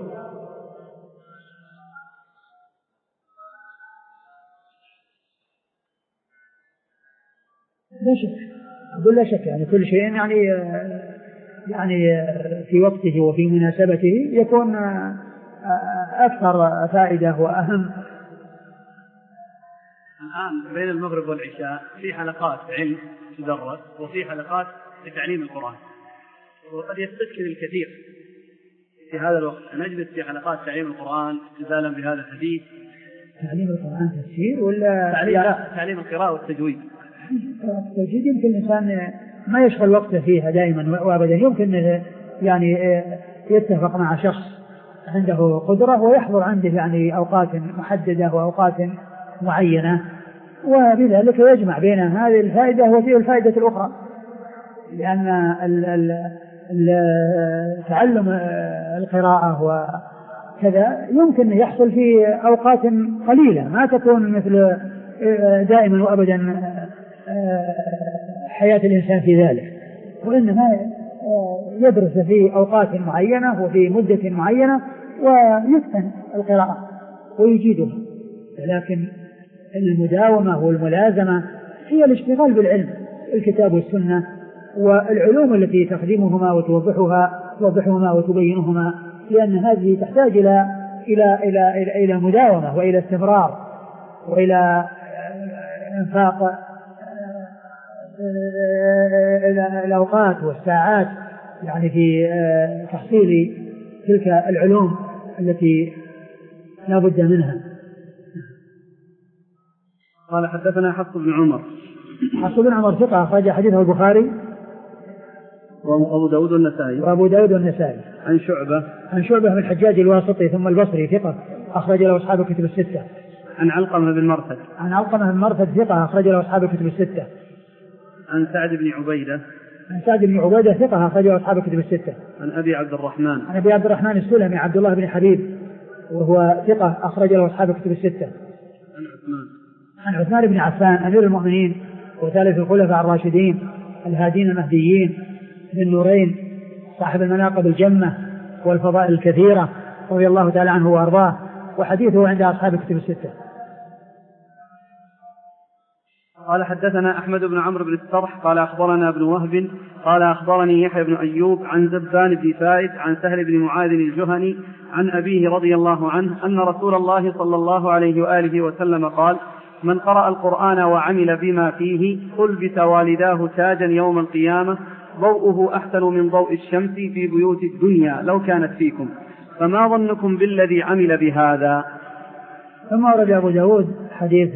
لا شك، أقول لا شك، يعني كل شيء يعني يعني في وقته وفي مناسبته يكون أكثر فائدة وأهم. الآن بين المغرب والعشاء في حلقات علم تدرس وفي حلقات لتعليم القرآن، وقد يستشكل الكثير في هذا الوقت أن نجلس في حلقات تعليم القرآن استدلالا بهذا الحديث. تعليم القرآن تفسير ولا تعليم, تعليم القراءة والتجويد؟ التجويد يمكن الإنسان ما يشغل وقته فيها دائما وأبدا، يمكن يعني يتفق مع شخص عنده قدرة ويحضر عنده يعني أوقات محددة وأوقات معينة، وبذلك يجمع بين هذه الفائدة وفيه الفائدة الأخرى، لأن تعلم القراءة وكذا يمكن يحصل في أوقات قليلة، ما تكون مثل دائما وأبدا حياة الإنسان في ذلك، وإنما يدرس في أوقات معينة وفي مدة معينة ويتقن القراءة ويجيدها. لكن المداومة والملازمة هي الاشتغال بالعلم، الكتاب والسنة والعلوم التي تخدمهما وتوضحها توضحهما وتبينهما، لأن هذه تحتاج إلى إلى إلى إلى, إلى مداومة وإلى استمرار وإلى إنفاق الأوقات والساعات يعني في تحصيل تلك العلوم التي لا بد منها. قال حدثنا حفص بن عمر. حفص بن عمر ثقة أخرج حديثه البخاري وأبو داود النسائي وأبو داود النسائي. عن شعبة عن شعبة من الحجاج الواسطي ثم البصري ثقة أخرج له أصحاب الكتب الستة. عن علقمة بن مرثد عن علقمة بن مرثد ثقة أخرج له أصحاب الكتب الستة. عن سعد بن عبيدة عن سعد بن عبيدة ثقة أخرج له أصحاب الكتب الستة. عن أبي عبد الرحمن عن أبي عبد الرحمن السلمي عبد الله بن حبيب وهو ثقة أخرج له أصحاب الكتب الستة. عن عثمان عن عثمان بن عفان أمير المؤمنين وثالث الخلفاء الراشدين الهادين المهديين بالنورين صاحب المناقب الجمة والفضائل الكثيرة رضي الله تعالى عنه وأرضاه، وحديثه عند أصحاب الكتب الستة. قال حدثنا أحمد بن عمرو بن السرح قال أخبرنا ابن وهب قال أخبرني يحيى بن أيوب عن زبان بن فائد عن سهل بن معاذ الجهني عن أبيه رضي الله عنه أن رسول الله صلى الله عليه وآله وسلم قال: من قرأ القرآن وعمل بما فيه ألبس والداه تاجا يوم القيامة ضوءه أحسن من ضوء الشمس في بيوت الدنيا لو كانت فيكم، فما ظنكم بالذي عمل بهذا؟ ثم ورد أبو داود حديث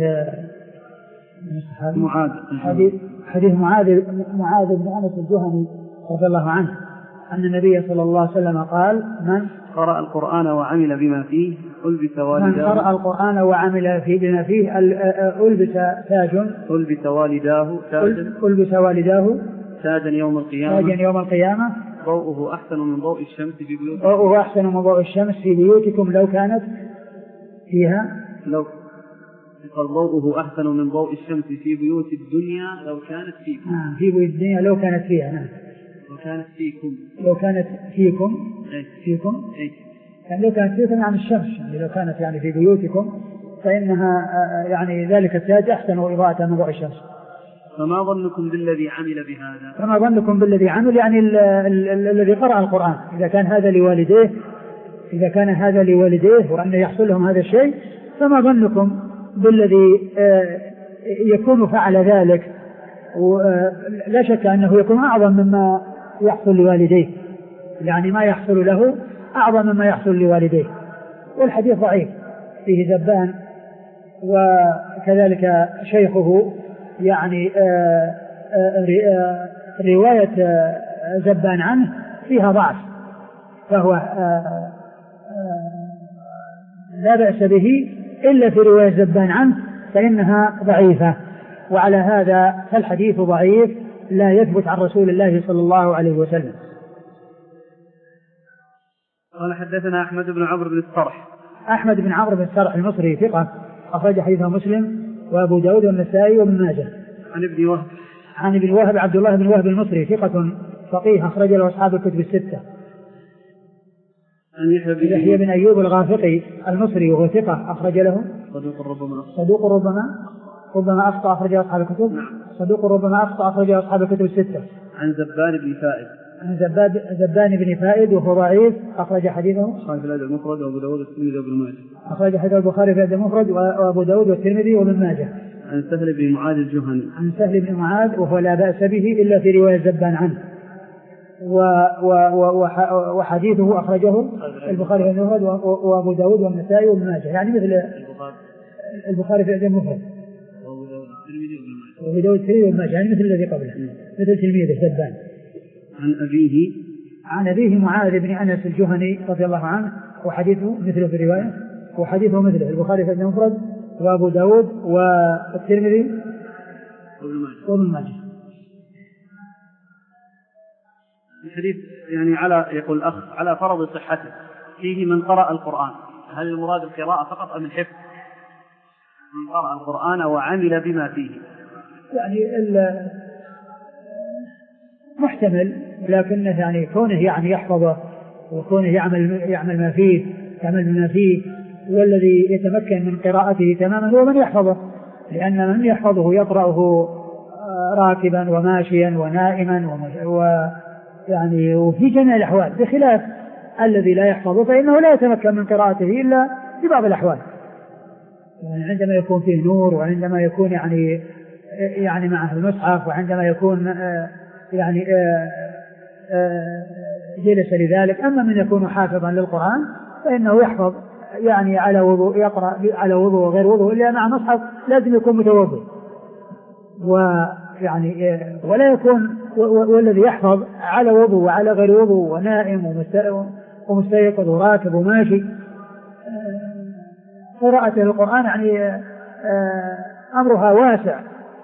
معاذ حديث, حديث معاذ معاذ بن أنس الجهني رضي الله عنه أن النبي صلى الله عليه وسلم قال: من قرأ القرآن وعمل بما فيه ألبس والداه من قرأ القرآن وعمل في بما فيه ألبس تاج ألبس والداه تاجا ألبس والداه تاجا يوم القيامة تاجا يوم القيامة ضوءه أحسن من ضوء الشمس في بيوتكم ضوءه أحسن من ضوء الشمس في بيوتكم لو كانت فيها لو قال ضوءه أحسن من ضوء الشمس في بيوت الدنيا لو كانت فيكم. نعم في بيوت الدنيا لو كانت فيها. نعم لو كانت فيكم لو كانت فيكم أي. فيكم أي. يعني لو كانت فيكم عن الشمس، يعني لو كانت يعني في بيوتكم فإنها يعني ذلك التاج أحسن إضاءة من ضوء الشمس. فما ظنكم بالذي عمل بهذا؟ فما ظنكم بالذي عمل يعني ال ال ال الذي قرأ القرآن، إذا كان هذا لوالديه إذا كان هذا لوالديه وأن يحصل لهم هذا الشيء، فما ظنكم بالذي يكون فعل ذلك؟ ولا شك أنه يكون أعظم مما يحصل لوالديه، يعني ما يحصل له أعظم مما يحصل لوالديه. والحديث ضعيف فيه ذبان وكذلك شيخه يعني رواية زبان عنه فيها ضعف، فهو لا بأس به إلا في رواية زبان عنه فإنها ضعيفة، وعلى هذا فالحديث ضعيف لا يثبت عن رسول الله صلى الله عليه وسلم. قال حدثنا أحمد بن عمرو بن الصرح. أحمد بن عمرو بن الصرح المصري ثقة أخرج حديثه مسلم وأبو داود والنسائي وابن ماجه. عن ابن وهب. عن ابن وهب عبد الله بن وهب المصري ثقة فقيه أخرج له أصحاب الكتب الستة. عن يحيى بن أيوب الغافقي المصري وهو ثقة أخرج له صدوق ربما صدوق ربما ربما أخطأ أخرج أصحاب الكتب. نعم. صدوق ربما أخطأ أخرج أصحاب الكتب الستة. عن زبان بن فائد. عن زباد زبان بن فائد وهو ضعيف أخرج حديثه البخاري في الأدب المفرد وأبو داود والترمذي وابن ماجه. أخرج حديث البخاري في الأدب المفرد وأبو داود والترمذي وابن ماجه. عن سهل بن معاذ الجهني. عن سهل بن معاذ وهو لا بأس به إلا في رواية زبان عنه، و و و وحديثه أخرجه البخاري في المفرد وأبو داود والنسائي وابن ماجه، يعني مثل البخاري في الأدب المفرد وأبو داود والترمذي وابن ماجه، يعني مثل الذي قبله مثل تلميذه زبان. عن أبيه عن أبيه معاذ بن أنس الجهني رضي الله عنه وحديثه مثله في الرواية وحديثه مثله البخاري في الأدب المفرد وأبو داود والترمذي وابن ماجه. الحديث يعني على يقول الأخ على فرض صحته فيه من قرأ القرآن، هل المراد القراءة فقط أم الحفظ؟ من قرأ القرآن وعمل بما فيه، يعني محتمل، لكنه يعني كونه يعني يحفظه وكونه يعمل يعمل ما فيه يعمل بما فيه، والذي يتمكن من قراءته تماما هو من يحفظه، لأن من يحفظه يقرأه راكبا وماشيا ونائما ويعني وفي جميع الأحوال، بخلاف الذي لا يحفظه فإنه لا يتمكن من قراءته إلا في بعض الأحوال، يعني عندما يكون فيه نور وعندما يكون يعني يعني معه المصحف وعندما يكون يعني جلس لذلك. أما من يكون حافظا للقرآن فإنه يحفظ يعني على وضوء، يقرأ على وضوء وغير وضوء، إلا مع مصحف لازم يكون متوضئ، ويعني ولا يكون والذي يحفظ على وضوء وعلى غير وضوء ونائم ومستيقظ وراكب وماشي، قراءة القرآن يعني أمرها واسع.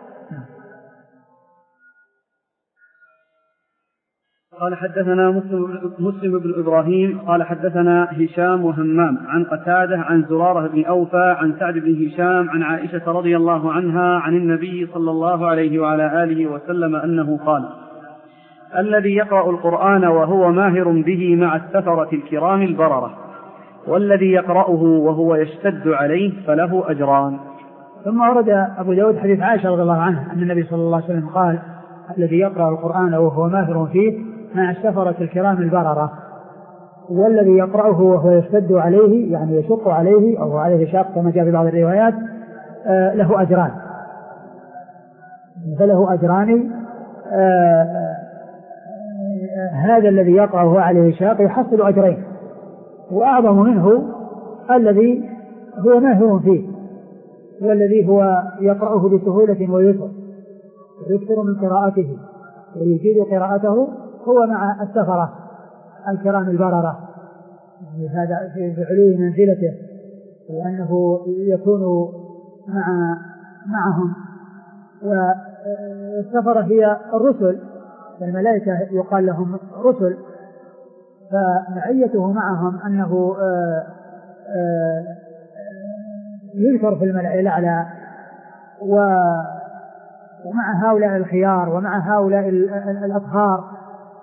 قال حدثنا مسلم, مسلم بن إبراهيم قال حدثنا هشام وهمام عن قتادة عن زرارة بن أوفى عن سعد بن هشام عن عائشة رضي الله عنها عن النبي صلى الله عليه وعلى آله وسلم أنه قال: الذي يقرأ القرآن وهو ماهر به مع السفرة الكرام البررة، والذي يقرأه وهو يشتد عليه فله أجران. ثم ورد أبو داود حديث عائشة رضي الله عنها أن النبي صلى الله عليه وسلم قال: الذي يقرأ القرآن وهو ماهر فيه مع السفرة الكرام البررة، والذي يقرأه وهو يشتد عليه يعني يشق عليه أو عليه شاق كما جاء في بعض الروايات آه له أجران، فله أجران. آه آه هذا الذي يقرأه عليه شاق يحصل أجرين، وأعظم منه الذي هو ماهر فيه، والذي هو يقرأه بسهولة ويسر ويكثر من قراءته ويجيد قراءته هو مع السفرة الكرام البررة، يعني هذا في علو منزلته، وأنه يكون مع معهم. والسفرة هي الرسل، فالملائكة يقال لهم رسل، فمعيته معهم أنه يذكر في الملأ الأعلى، ومع هؤلاء الخيار ومع هؤلاء الأطهار،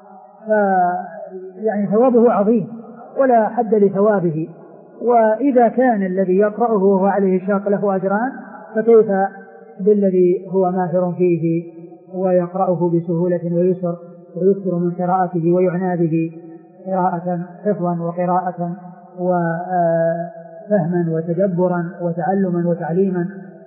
فيعني ثوابه عظيم ولا حد لثوابه. وإذا كان الذي يقرأه وهو عليه شاق له أجران، فكيف بالذي هو ماهر فيه ويقرأه بسهولة ويسر ويكثر من قراءته ويعنى به قراءة حفظا وقراءة وفهما وتدبرا وتعلما وتعليما.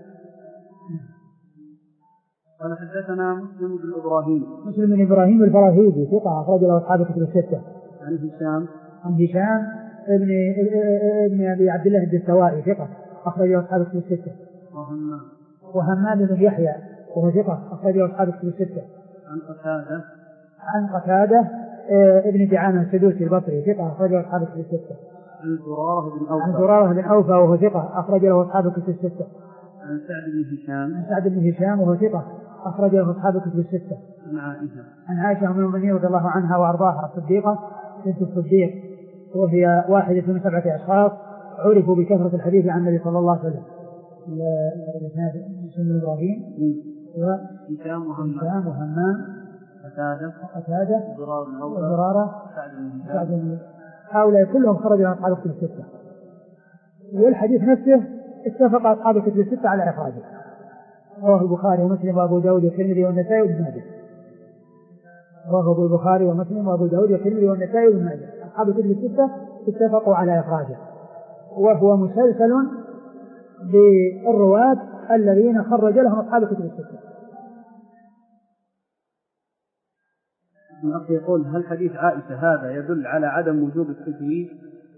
قال حدثنا مسلم بن إبراهيم مسلم بن إبراهيم الفراهيدي ثقة أخرج له أصحاب الكتب الستة. عن هشام عن هشام ابن ابن أبي عبد الله الدستوائي ثقة أخرج له أصحاب الكتب الستة. وهمام وهمام بن يحيى وهو ثقة أخرج له أصحاب الكتب الستة. عن قتادة عن قتادة ابن دعامة السدوسي البصري ثقة أخرج له أصحاب الكتب الستة. عن زرارة بن أوفى عن زرارة بن أوفى وهو ثقة أخرج له أصحاب الكتب الستة. عن سعد بن هشام عن سعد بن هشام وهو ثقة أخرج له أصحاب الكتب الستة. عن عائشة عن عائشة أم المؤمنين رضي الله عنها وأرضاها الصديقة بنت الصديق، وهي واحدة من سبعة أشخاص عرفوا بكثرة الحديث عن النبي صلى الله عليه وسلم. مسلم إبراهيم وهشام وهشام وهمام قتادة وقتادة وزرارة سعد بن هؤلاء كلهم خرجوا عن أصحاب الكتب الستة. والحديث نفسه اتفق أصحاب الكتب الستة على إخراجه، رواه البخاري ومسلم وأبو داود والترمذي والنسائي وابن ماجه. رواه البخاري ومسلم وأبو داود والترمذي والنسائي وابن ماجه. أصحاب الكتب الستة اتفقوا على إخراجه، وهو مسلسل بالرواة الذين خرج لهم أصحاب الكتب الستة. الأخ يقول: هل حديث عائشة هذا يدل على عدم وجوب التجويد؟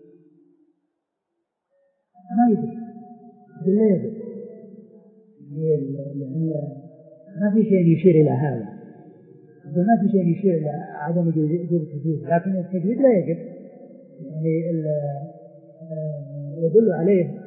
ما يدل لا يدل ما في شيء يشير إلى هذا، ما في شيء يشير إلى عدم وجوب التجويد، لكن التجويد لا يجب، يعني يدل عليه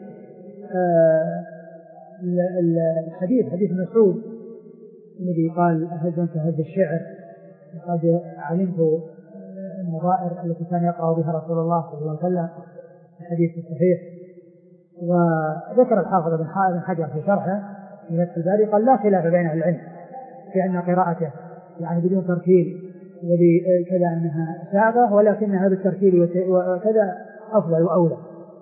الحديث حديث مسعود الذي قال: هل أنت هذا الشعر قد علمت النظائر التي كان يقرأ بها رسول الله صلى الله عليه وسلم، الحديث الصحيح. وذكر الحافظ بن حجر في شرحه في فتح الباري قال: لا خلاف بين أهل العلم في أن قراءته يعني بدون ترتيل وبكذا أنها سابة، ولكنها بالترتيل وكذا أفضل وأولى.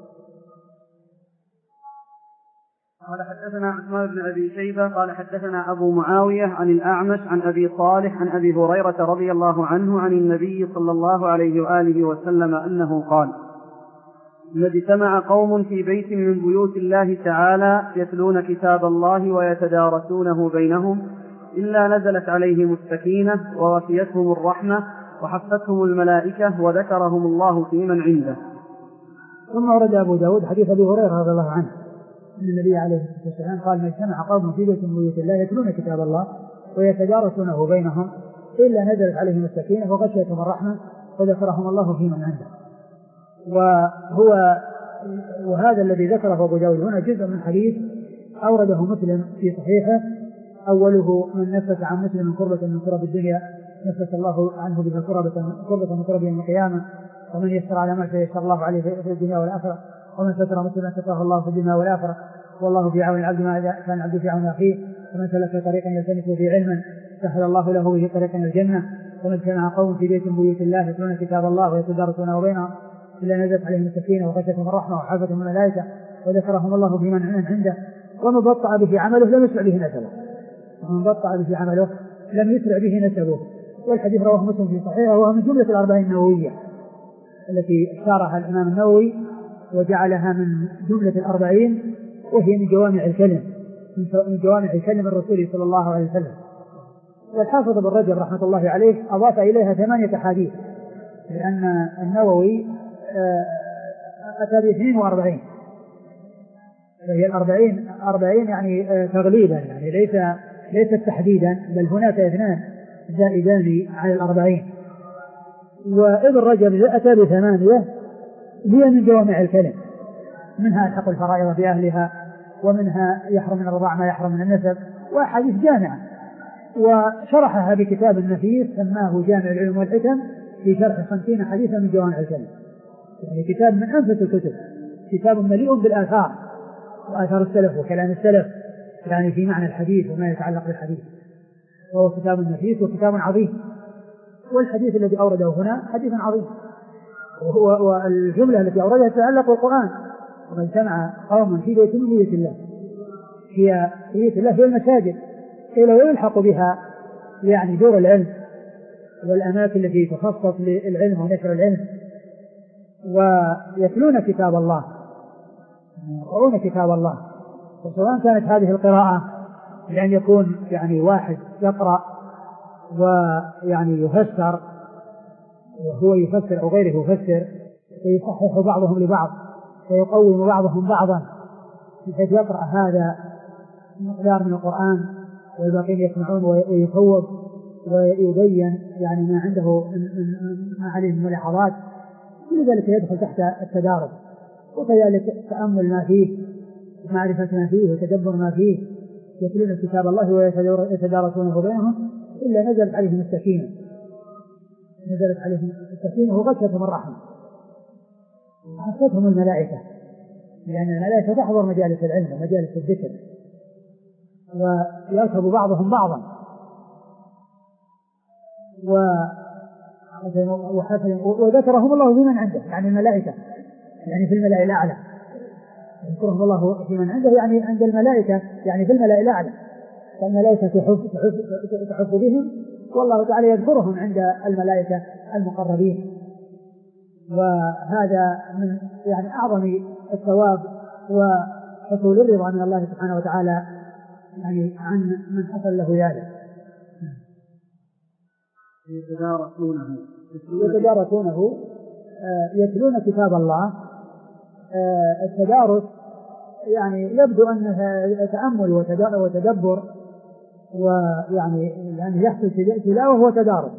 قال: حدثنا عثمان بن أبي شيبة قال حدثنا أبو معاوية عن الأعمش عن أبي صالح عن أبي هريرة رضي الله عنه عن النبي صلى الله عليه وآله وسلم أنه قال: إذا اجتمع قوم في بيت من بيوت الله تعالى يتلون كتاب الله ويتدارسونه بينهم إلا نزلت عليهم السكينة وغشيتهم الرحمة وحفتهم الملائكة وذكرهم الله في من عنده. ثم ورد أبو داود حديث أبي هريرة رضي الله عنه أن النبي عليه الصلاة والسلام قال: ما اجتمع قوم في بيت من بيوت الله يتلون كتاب الله ويتدارسونه بينهم إلا نزلت عليهم السكينة وغشيتهم الرحمة وذكرهم الله في من عنده. وهو وهذا الذي ذكره أبو داود هنا جزء من حديث أورده مسلم في صحيحه، أوله: من نفس عن مسلم من كربة من كرب الدنيا نفس الله عنه بها كربة من كرب يوم القيامة، ومن يسر على ما يسر الله عليه في الدنيا والآخرة، ومن ستر مسلما ستره الله في الدنيا والآخرة، والله في عون العبد ما كان العبد في عون أخيه، ومن سلك طريقا يلتمس فيه علما سهل الله له به طريقا الجنة. ومن اجتمع قوم في بيت من بيوت الله يتلون كتاب الله ويتدارسونه بينهم إلا نزلت عليهم السكينة وغشيتهم الرحمة وحفتهم الملائكة وذكرهم الله في من عنده. ومن بطأ به عمله لم يسرع به نسبه ومن بطأ به عمله لم يسرع به نسبه. والحديث رواه مسلم في صحيحه، وهو من جملة الأربعين النووية التي اختارها الإمام النووي وجعلها من جملة الأربعين، وهي من جوامع الكلم من جوامع الكلم الرسول صلى الله عليه وسلم. والحافظ ابن رجب رحمة الله عليه أضاف إليها ثمانية حديث، لأن النووي أتى باثنين وأربعين، فهي الأربعين أربعين يعني تغليبا، يعني ليس ليس تحديدا، بل هناك اثنان زائدان على الأربعين. وابن رجب أتى بثمانية هي من جوامع الكلم، منها الحق الفرائض بأهلها، ومنها يحرم من الرضاع ما يحرم من النسب، وحديث جامعة. وشرحها بكتاب النفيس سماه جامع العلم والحكم في شرح خمسين حديثا من جوامع الكلم، يعني كتاب من أنفس الكتب، كتاب مليء بالآثار وآثار السلف وكلام السلف، يعني في معنى الحديث وما يتعلق بالحديث، وهو كتاب نفيس وكتاب عظيم. والحديث الذي أورده هنا حديث عظيم، والجملة التي أوردها تتعلق بالقرآن: ومن اجتمع قوم في بيت من بيوت الله، هي بيوت الله هي المساجد، قيل ويلحق بها يعني دور العلم والأماكن التي تخصص للعلم ونشر العلم. ويتلون كتاب الله يقرؤون كتاب الله، وسواء كانت هذه القراءة لأن يكون يعني واحد يقرأ ويعني يفسر وهو يفسر أو غيره يفسر، ويصحح بعضهم لبعض ويقوم بعضهم بعضا، بحيث يقرأ هذا مقدار من القرآن والباقين يسمعون ويفوض، ويبين يعني ما عنده ما عليه من ملاحظات، ولذلك يدخل تحت التدارس. وكذلك تأمل ما فيه، معرفة ما فيه وتدبر ما فيه، يتلون كتاب الله ويتدارسونه بينهم إلا نزلت عليهم السكينة، نزلت عليهم السكينة وغشتهم الرحمة، حفتهم الملائكة، لأن الملائكة تحضر مجالس العلم ومجالس الذكر، ويركب بعضهم بعضا، وذكرهم الله بمن عنده، يعني الملائكة، يعني في الملأ الأعلى، يذكرهم الله في من عنده يعني عند الملائكة، يعني في الملأ الأعلى، فالملائكة تحب, تحب, تحب بهم، والله تعالى يذكرهم عند الملائكة المقربين. وهذا من يعني أعظم الثواب وحصول الرضا من الله سبحانه وتعالى يعني عن من حصل له ذلك. يتدارسونه يتدارسونه يتلون كتاب الله. التدارس يعني يبدو أنها تأمل وتدبر، ويعني يعني يحصل تلاوة وتدارس.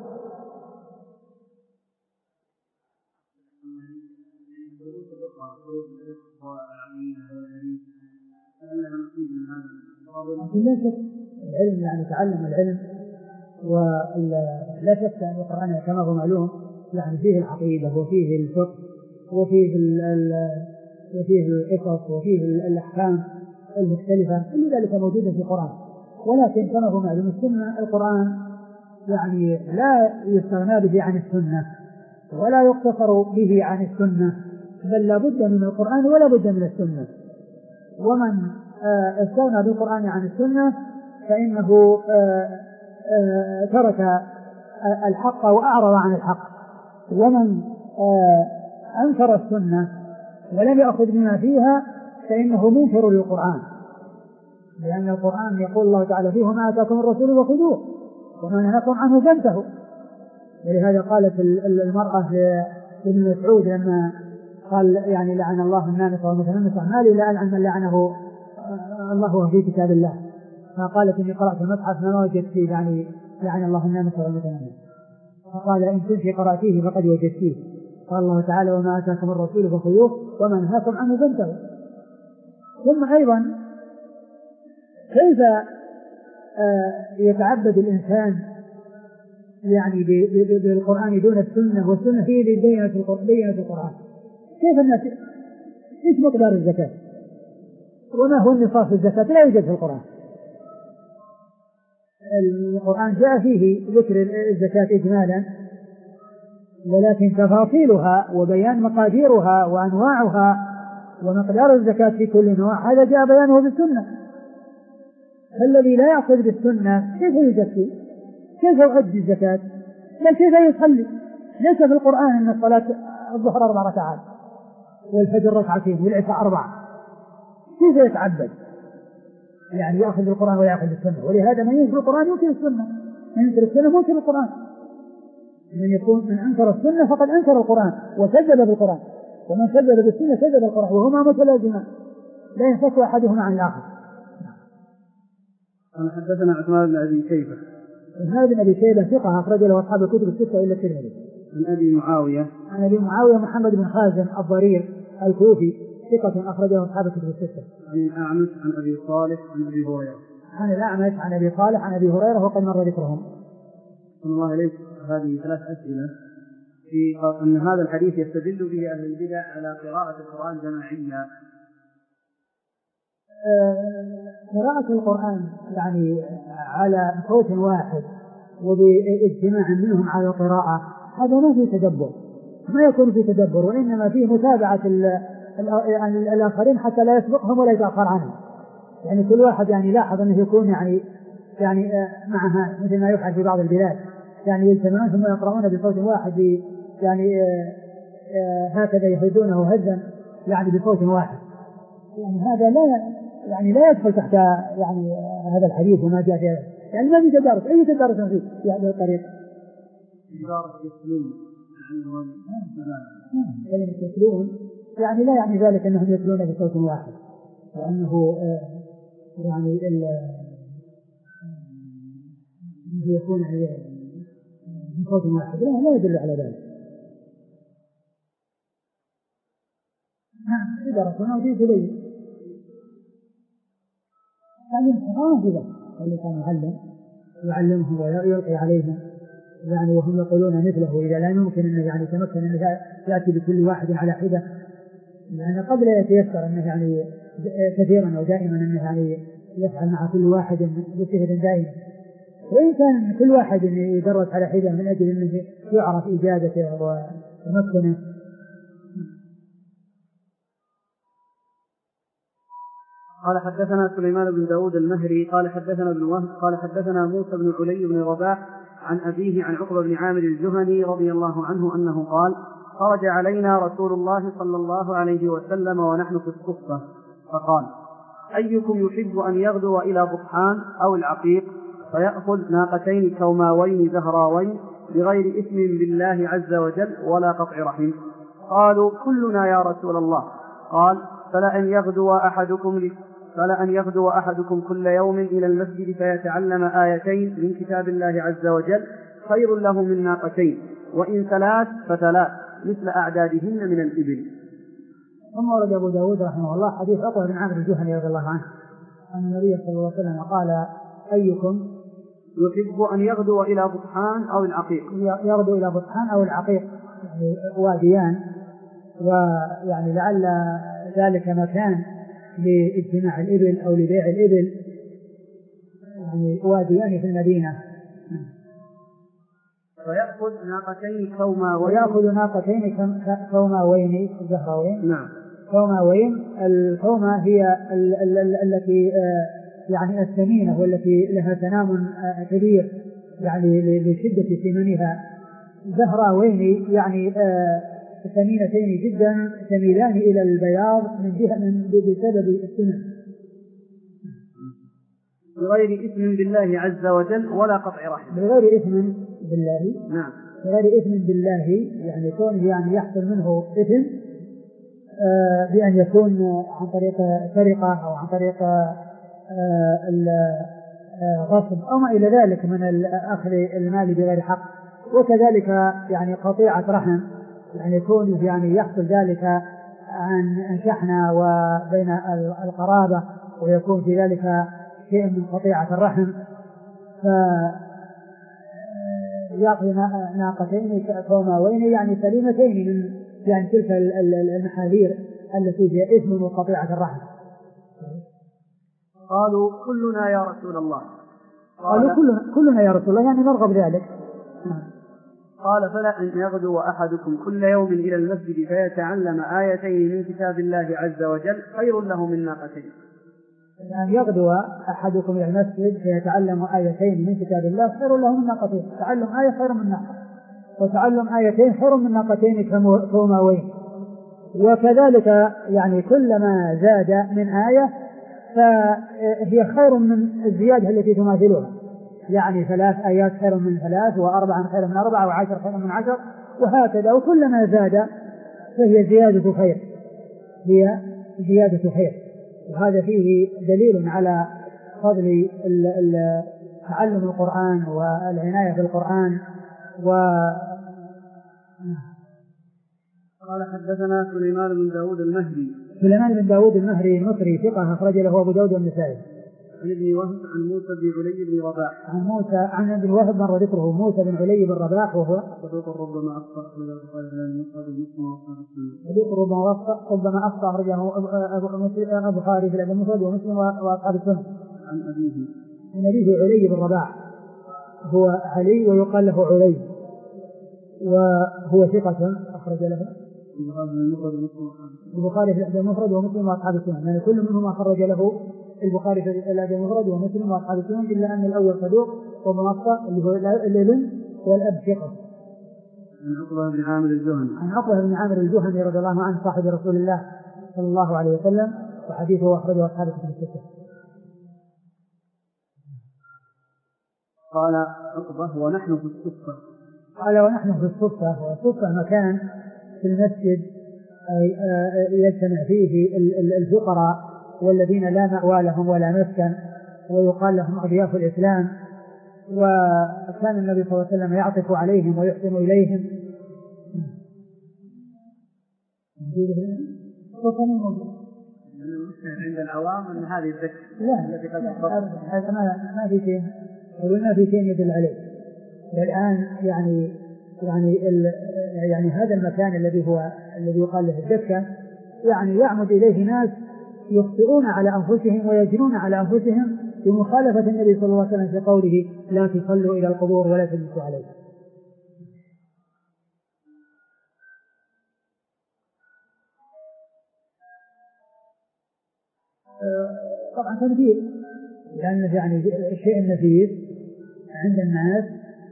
لا شك العلم يعني تعلم العلم، ولا شك أن القرآن كما هو معلوم يعني فيه العقيدة وفيه الفقه وفيه وفيه القصص وفيه الأحكام المختلفة، كل ذلك موجود في القرآن. ولكن كما هو معلوم السنة، القرآن يعني لا يستغنى به عن السنة ولا يقتصر به عن السنة، بل لا بد من القرآن ولا بد من السنة. ومن استغنى بالقرآن عن السنة فإنه ترك الحق وأعرض عن الحق. ومن أنكر السنة ولم يأخذ بما فيها فإنه منكر للقرآن، لأن القرآن يقول الله تعالى فيه: ما آتاكم الرسول فخذوه وما نهاكم عنه فانتهوا. ولهذا قالت المرأة لابن مسعود لما قال يعني لعن الله النامصة والمتنمصة: ما لي لا ألعن من لعنه الله في كتاب الله. فقالت: إني قرأت المصحف ما وجدت فيه يعني لعن الله النامصة والمتنمصة. فقال: إن كنت قرأتيه فقد وجدتيه. قال الله تعالى: وما آتاكم الرسول فخذوه وما نهاكم عنه فانتهوا. ثم أيضا كيف يتعبد الإنسان يعني بالقرآن دون السنة، والسنة هي اللي بينت القرآن؟ كيف الناس؟ إيش مقدار الزكاة؟ وما هو النصاب في الزكاة؟ لا يوجد في القرآن. القرآن جاء فيه ذكر الزكاة إجمالا، ولكن تفاصيلها وبيان مقاديرها وأنواعها ومقدار الزكاة في كل نوع هذا جاء بيانه بالسنة. فالذي لا يأخذ بالسنة كيف يزكي؟ كيف يؤدي الزكاة؟ بل كيف يصلي؟ ليس في القرآن أن الصلاة الظهر أربع ركعات والفجر ركعتين والعشاء أربعة. كيف يتعبد؟ يعني يأخذ بالقرآن ولا يأخذ بالسنة. ولهذا من ينكر القرآن ينكر السنة، من ينكر السنة ينكر القرآن. من يكون من أنكر السنة فقد أنكر القرآن وكذب بالقرآن، ومن كذب بالسنة كذب القرآن، وهما متلازمان لا ينفك أحدهما عن الآخر. قال: حدثنا عثمان بن أبي شيبة. عثمان بن أبي شيبة ثقة أخرج له أصحاب الكتب الستة إلا الترمذي. عن أبي معاوية عن أبي معاوية محمد بن خازم الضرير الكوفي ثقة أخرج له أصحاب الكتب الستة. عن الأعمش عن أبي صالح عن أبي هريرة. عن الأعمش عن أبي صالح عن أبي هريرة وقد مر ذكرهم. صلى الله عليه. هذه ثلاث أسئلة في أن هذا الحديث يستدل به أهل البدع على قراءة القرآن جماعيا. قراءة القرآن يعني على صوت واحد وباجتماع منهم على القراءة هذا ما فيه تدبر، ما يكون فيه تدبر، وإنما فيه متابعة الآخرين حتى لا يسبقهم ولا يتأخر عنهم. يعني كل واحد يعني لاحظ أنه يكون يعني يعني معها مثل ما يفعل في بعض البلاد، يعني يجتمعون ثم يقرؤون بصوت واحد يعني هكذا يهدونه هزا يعني بصوت واحد. يعني هذا لا يعني لا يدخل تحت يعني هذا الحديث وما جاء فيه، يعني ما في تدارس، أي تدارس فيه في هذه الطريقة. تدارس يتلون كلمة يتلون يعني لا يعني ذلك أنهم يتلون بصوت واحد، وأنه يعني يكون بصوت واحد لا يدل على ذلك. نعم إذا رسولنا وجيت إليه تعليم القرآن كذا اللي كان يعلم يعلمهم ويلقي عليهم يعني وهم يقولون مثله إذا لا يمكن أنه يعني يتمكن أنه يأتي بكل واحد على حدة يعني قبل يتيسر أنه يعني كثيرا أو دائما أنه يعني يفعل مع كل واحد بصفة دائمة. وإن كان كل واحد يدرس على حدة من أجل أنه يعرف إجابته وتمكنه. قال حدثنا سليمان بن داود المهري قال حدثنا ابن وهب قال حدثنا موسى بن علي بن رباح عن أبيه عن عقبة بن عامر الجهني رضي الله عنه أنه قال خرج علينا رسول الله صلى الله عليه وسلم ونحن في الصفة فقال أيكم يحب أن يغدو إلى بطحان أو العقيق فيأخذ ناقتين كوماوين زهراوين بغير إثم بالله عز وجل ولا قطع رحم؟ قالوا كلنا يا رسول الله. قال فلأن يغدو أحدكم فلأن يغدو أحدكم كل يوم إلى المسجد فيتعلم آيتين من كتاب الله عز وجل خير له من ناقتين وإن ثلاث فثلاث مثل أعدادهن من الإبل. ثم ورد أبو داود رحمه الله حديث عقبة بن عامر الجهني رضي الله عنه أن النبي صلى الله عليه وسلم قال أيكم يحب أن يغدو إلى بطحان أو العقيق يغدو إلى بطحان أو العقيق يعني واديان ويعني لعل ذلك مكان لاجتماع الإبل أو لبيع الإبل يعني واديان في المدينة. ويأخذ ناقتين كوماوين ويأخذ ناقتين كوماوين زهراوين. نعم. كوماوين الكومة هي ال- ال- ال- التي يعني الثمينة والتي لها تنام كبير يعني لشدة ثمنها. زهراوين يعني ثمينتين جدا تميلان إلى البياض من جهة من بسبب الثمن بغير إثم بالله عز وجل ولا قطع رحم. بغير إثم بالله. نعم. بغير إثم بالله يعني كونه يعني يحصل منه إثم آه بأن يكون عن طريق سرقة أو عن طريق غصب أو ما إلى ذلك من أخذ المال بغير حق. وكذلك يعني قطيعة رحم يعني يكون يعني يحصل ذلك عن شحنة وبين القرابة ويكون في ذلك شيء من قطيعة الرحم فيأخذ ناقتين كوماوين يعني سليمتين من يعني تلك المحاذير التي فيها إثم وقطيعة الرحم. قالوا كلنا يا رسول الله. قالوا كلنا, كلنا يا رسول الله يعني نرغب ذلك. قال فلأن يغدو أحدكم كل يوم إلى المسجد فيتعلم آيتين من كتاب الله عز وجل خير له من ناقتين. أن يغدو أحدكم إلى المسجد فيتعلم آيتين من كتاب الله خير له من ناقتين. تعلم آية خير من ناقة وتعلم آيتين خير من ناقتين كوماوين. وكذلك يعني كلما زاد من آية فهي خير من الزيادة التي تماثلها يعني ثلاث آيات خير من ثلاث وأربعة خير من أربعة وعشر خير من عشر وهكذا. وكلما زاد فهي زيادة خير هي زيادة خير. وهذا فيه دليل على فضل تعلم القرآن والعناية بالقرآن. و قال حدثنا سليمان بن داود المهري. سليمان بن داود المهري المصري ثقة أخرج له أبو داود والنسائي. عن ابن وهب عن موسى بن علي بن رباح. عن موسى عن ابن وهب مر ذكره. موسى بن علي بن رباح وهو صدوق ربما أخطأ صدوق ربما أخطأ ربما أخطأ أخرجه البخاري في الأدب المفرد ومسلم وأصحاب السنن. عن أبيه عن أبيه علي بن رباح هو علي ويقال له علي وهو ثقة أخرج له البخاري في الأدب المفرد ومسلم وأصحاب السنن يعني كل منهما أخرج له البخاري في الأدب المفرد ومسلم وأصحاب السنن إلا أن الأول صدوق ومنصة اللي هو الابن والأب ثقة. عن عقبة بن عامر الجهني. عن عقبة بن عامر الجهني رضي الله عنه صاحب رسول الله صلى الله عليه وسلم وحديثه أخرجه أصحاب الكتب الستة. قال عقبة ونحن في الصفة. قال ونحن في الصفة. والصفة مكان في المسجد يجتمع فيه الفقراء والذين لا مأوى لهم ولا مسكن ويقال لهم أضياف الإسلام. وكان النبي صلى الله عليه وسلم يعطف عليهم ويحسن إليهم. عند العوام أن هذه الذكر لا التي قد هذا ما في شيء قلنا في شيء يدل عليه. الآن يعني يعني يعني هذا المكان الذي هو الذي يقال له الدكة يعني يعمد إليه ناس يخطئون على أنفسهم ويجنون على أنفسهم بمخالفة النبي صلى الله عليه وسلم في قوله لا تصلوا إلى القبور ولا تجلسوا عليها. طبعا تنفيذ لأن يعني الشيء النفيس عند الناس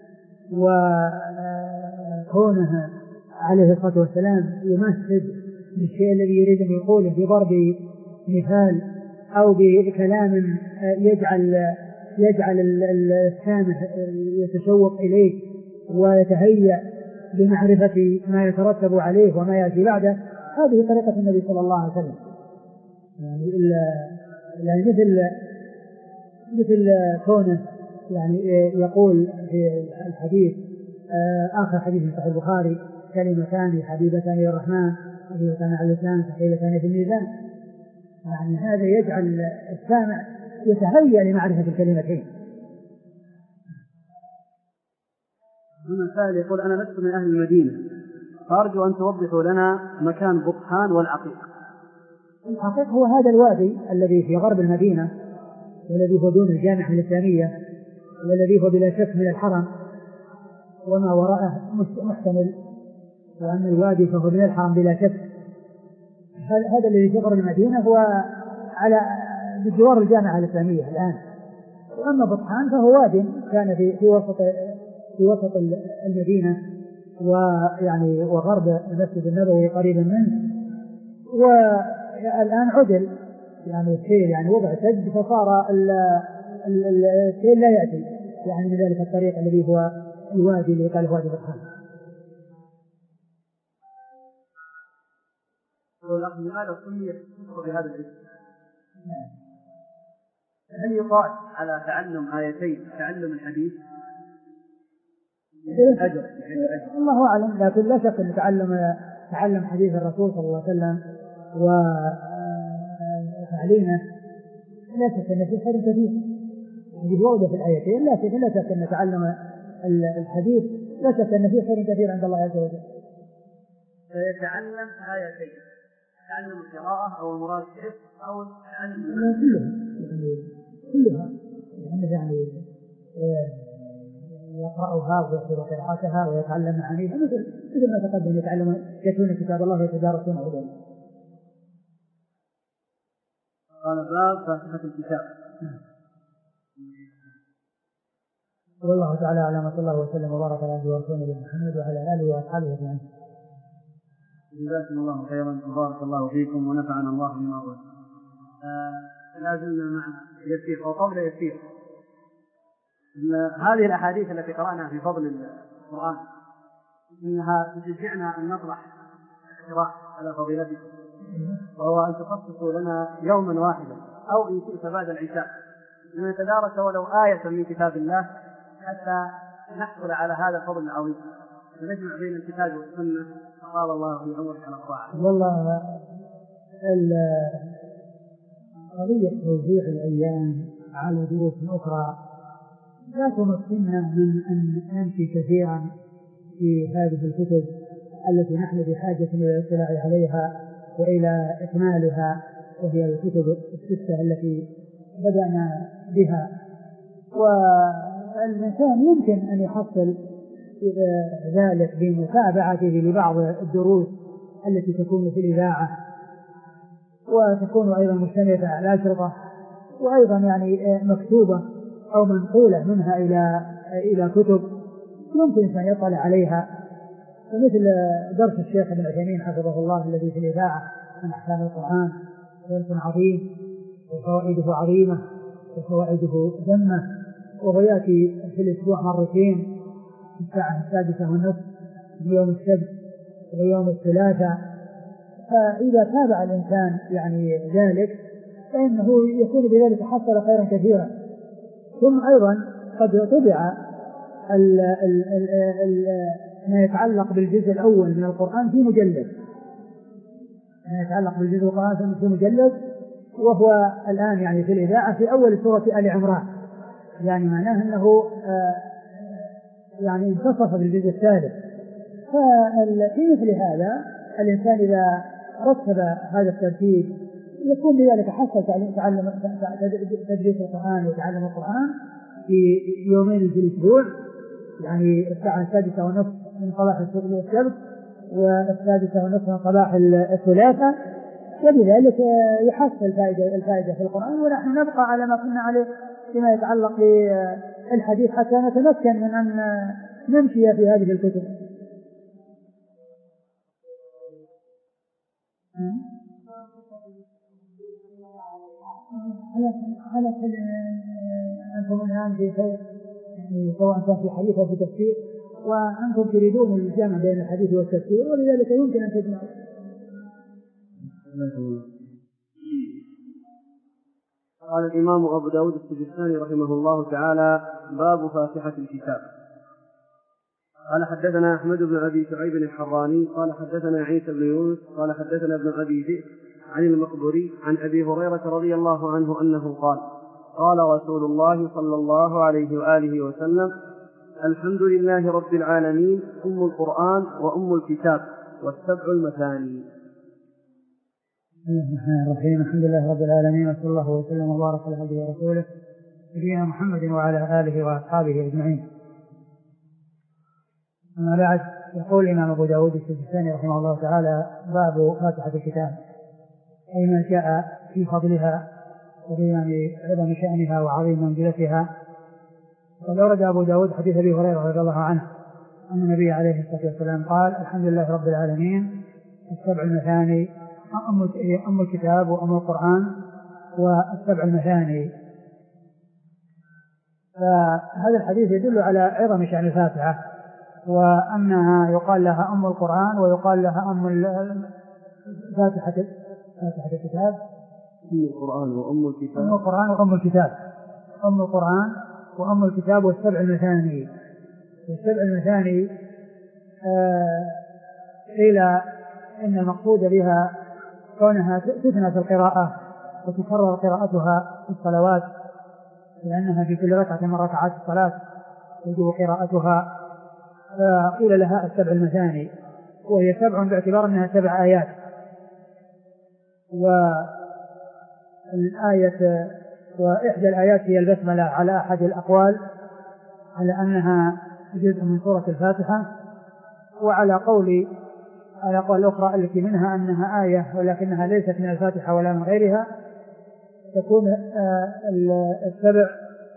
وكونه عليه الصلاة والسلام يمثل بالشيء الذي يريد أن يقوله بضرب مثال أو بكلام يجعل يجعل السامع يتشوق إليه ويتهيأ بمعرفة ما يترتب عليه وما يأتي بعده. هذه طريقة النبي صلى الله عليه وسلم يعني, يعني مثل مثل كونه يعني يقول في الحديث آخر حديث في صحيح البخاري كلمتان حبيبتان للرحمن حبيبتان على اللسان ثقيلتان في الميزان. يعني هذا يجعل السامع يتهيأ لمعرفة الكلمتين. هنا سائل يقول أنا لست من أهل المدينة فأرجو أن توضحوا لنا مكان بطحان والعقيق. العقيق هو هذا الوادي الذي في غرب المدينة والذي هو دون الجامعة الإسلامية والذي هو بلا شك من الحرم وما وراءه محتمل وأن الوادي فهو من الحرم بلا شك. هذا الذي في غرب المدينة هو على بجوار الجامعة الإسلامية الآن. وأما بطحان فهو واد كان في في وسط في وسط المدينة ويعني وغرب المسجد النبوي قريبا منه. والآن عدل يعني السيل يعني وضع سد فصار السيل لا يأتي يعني من ذلك الطريق الذي هو الوادي اللي قال وادي بطحان. لماذا سميت بهذا الاسم؟ هل يقال على تعلم آيتين تعلم الحديث؟ أجر الله أعلم لكن لا شك أن تعلم تعلم حديث الرسول صلى الله عليه وسلم وتعليمه لا شك أن في خير كثير هذه وردة في الآيتين لكن لا شك أن تعلم الحديث لا شك أن في خير كثير عند الله عز وجل. فيتعلم آيتين تعلم القراءة أو المراد أو تعلم كلها يعني كلها يعني يعني يقرأها ويحفظ قراءتها ويتعلم معانيها مثل مثل ما تقدم يتعلم يتلون كتاب الله ويتدارسونه بينهم. قال باب فاتحة الكتاب. والله تعالى أعلم وصلى الله وسلم وبارك على نبينا محمد وعلى آله وأصحابه أجمعين. جزاكم الله خيرا وبارك الله فيكم ونفعنا الله بما قلت. لا زلنا مع يسير أو قبل يسير. هذه الأحاديث التي قرأناها في فضل القرآن إنها تشجعنا أن نطرح اقتراح على فضيلتكم وهو أن تخصصوا لنا يوما واحدا أو إن شئت بعد العشاء أن نتدارس ولو آية من كتاب الله حتى نحصل على هذا الفضل العظيم ونجمع بين الكتاب والسنة. قال الله في عمرك على الطاعة. والله قضية توزيع الأيام على دروس أخرى لا تمكننا من أن نمشي كثيرا في هذه الكتب التي نحن بحاجة إلى الاطلاع عليها وإلى إكمالها وهي الكتب الستة التي بدأنا بها. والإنسان يمكن أن يحصل ذلك بمتابعته لبعض الدروس التي تكون في الإذاعة وتكون أيضا مشتملة على أشرطة وأيضا يعني مكتوبة أو منقولة منها إلى إلى كتب يمكن أن يطلع عليها فمثل درس الشيخ ابن عثيمين حفظه الله الذي في الإذاعة عن أحكام القرآن درس عظيم وفوائده عظيمة وفوائده جمة وهو يأتي في الأسبوع مرتين في الساعة السادسة والنصف في يوم السبت ويوم الثلاثاء. فإذا تابع الإنسان يعني ذلك فإنه يكون بذلك حصل خيرا كثيرا. ثم أيضا قد طبع ال ال ال ال ما يتعلق بالجزء الأول من القرآن في مجلد، ما يتعلق بالجزء القرآن في مجلد، وهو الآن يعني في الإذاعة في أول سورة آل عمران، يعني معناه أنه يعني انتصف بالجزء الثالث. ففي مثل هذا الإنسان إذا رتب هذا الترتيب يكون بذلك حصل تعلم تدريس القرآن وتعلم القرآن في يومين في الأسبوع، يعني الساعة السادسة ونصف من صباح السبت والسادسة ونصف من صباح الثلاثاء، وبذلك يحصل الفائدة الفائدة في القرآن. ونحن نبقى على ما كنا عليه فيما يتعلق بالحديث حتى نتمكن من أن نمشي في هذه الكتب. على كل أنتم الآن في خير، يعني سواء كان في حديث أو في تفسير، وأنتم تريدون الجمع بين الحديث والتفسير، ولذلك يمكن أن تجمعوا. قال الإمام أبو داود السجستاني رحمه الله تعالى: باب فاتحة الكتاب. قال حدثنا أحمد بن أبي شعيب الحراني قال حدثنا عيسى بن يونس قال حدثنا ابن أبي ذئب عن المقبري عن أبي هريرة رضي الله عنه أنه قال: قال رسول الله صلى الله عليه وآله وسلم: الحمد لله رب العالمين، أم القرآن وأم الكتاب والسبع المثاني. الرحمن الرحيم. الحمد لله رب العالمين، وصلى الله وسلم وبارك على عبده ورسوله نبينا محمد وعلى آله وأصحابه أجمعين. أما بعد، يقول الإمام أبو داود السجستاني رحمه الله تعالى: باب فاتحة الكتاب، أي ما جاء في فضلها وبيان عظم شأنها وعظيم منزلتها. وقد أورد أبو داود حديث أبي هريرة رضي الله عنه أن النبي عليه الصلاة والسلام قال: الحمد لله رب العالمين، السبع المثاني، أم الكتاب وأم القرآن والسبع المثاني. فهذا الحديث يدل على عظم شأن الفاتحة، وأنها يقال لها أم القرآن ويقال لها أم فاتحة فاتحة الكتاب، أم القرآن وأم الكتاب، أم القرآن وأم الكتاب، أم القرآن وأم الكتاب والسبع المثاني. والسبع المثاني قيل آه إن المقصود بها كونها تثنى في القراءة وتكرر قراءتها في الصلوات، لأنها في كل ركعة من ركعات الصلاة يجب قراءتها، فقيل لها السبع المثاني، وهي سبع باعتبار أنها سبع آيات. والآية وإحدى الآيات هي البسملة على أحد الأقوال، على أنها جزء من سورة الفاتحة، وعلى قول على قول الأخرى التي منها أنها آية ولكنها ليست من الفاتحة ولا من غيرها، تكون السبع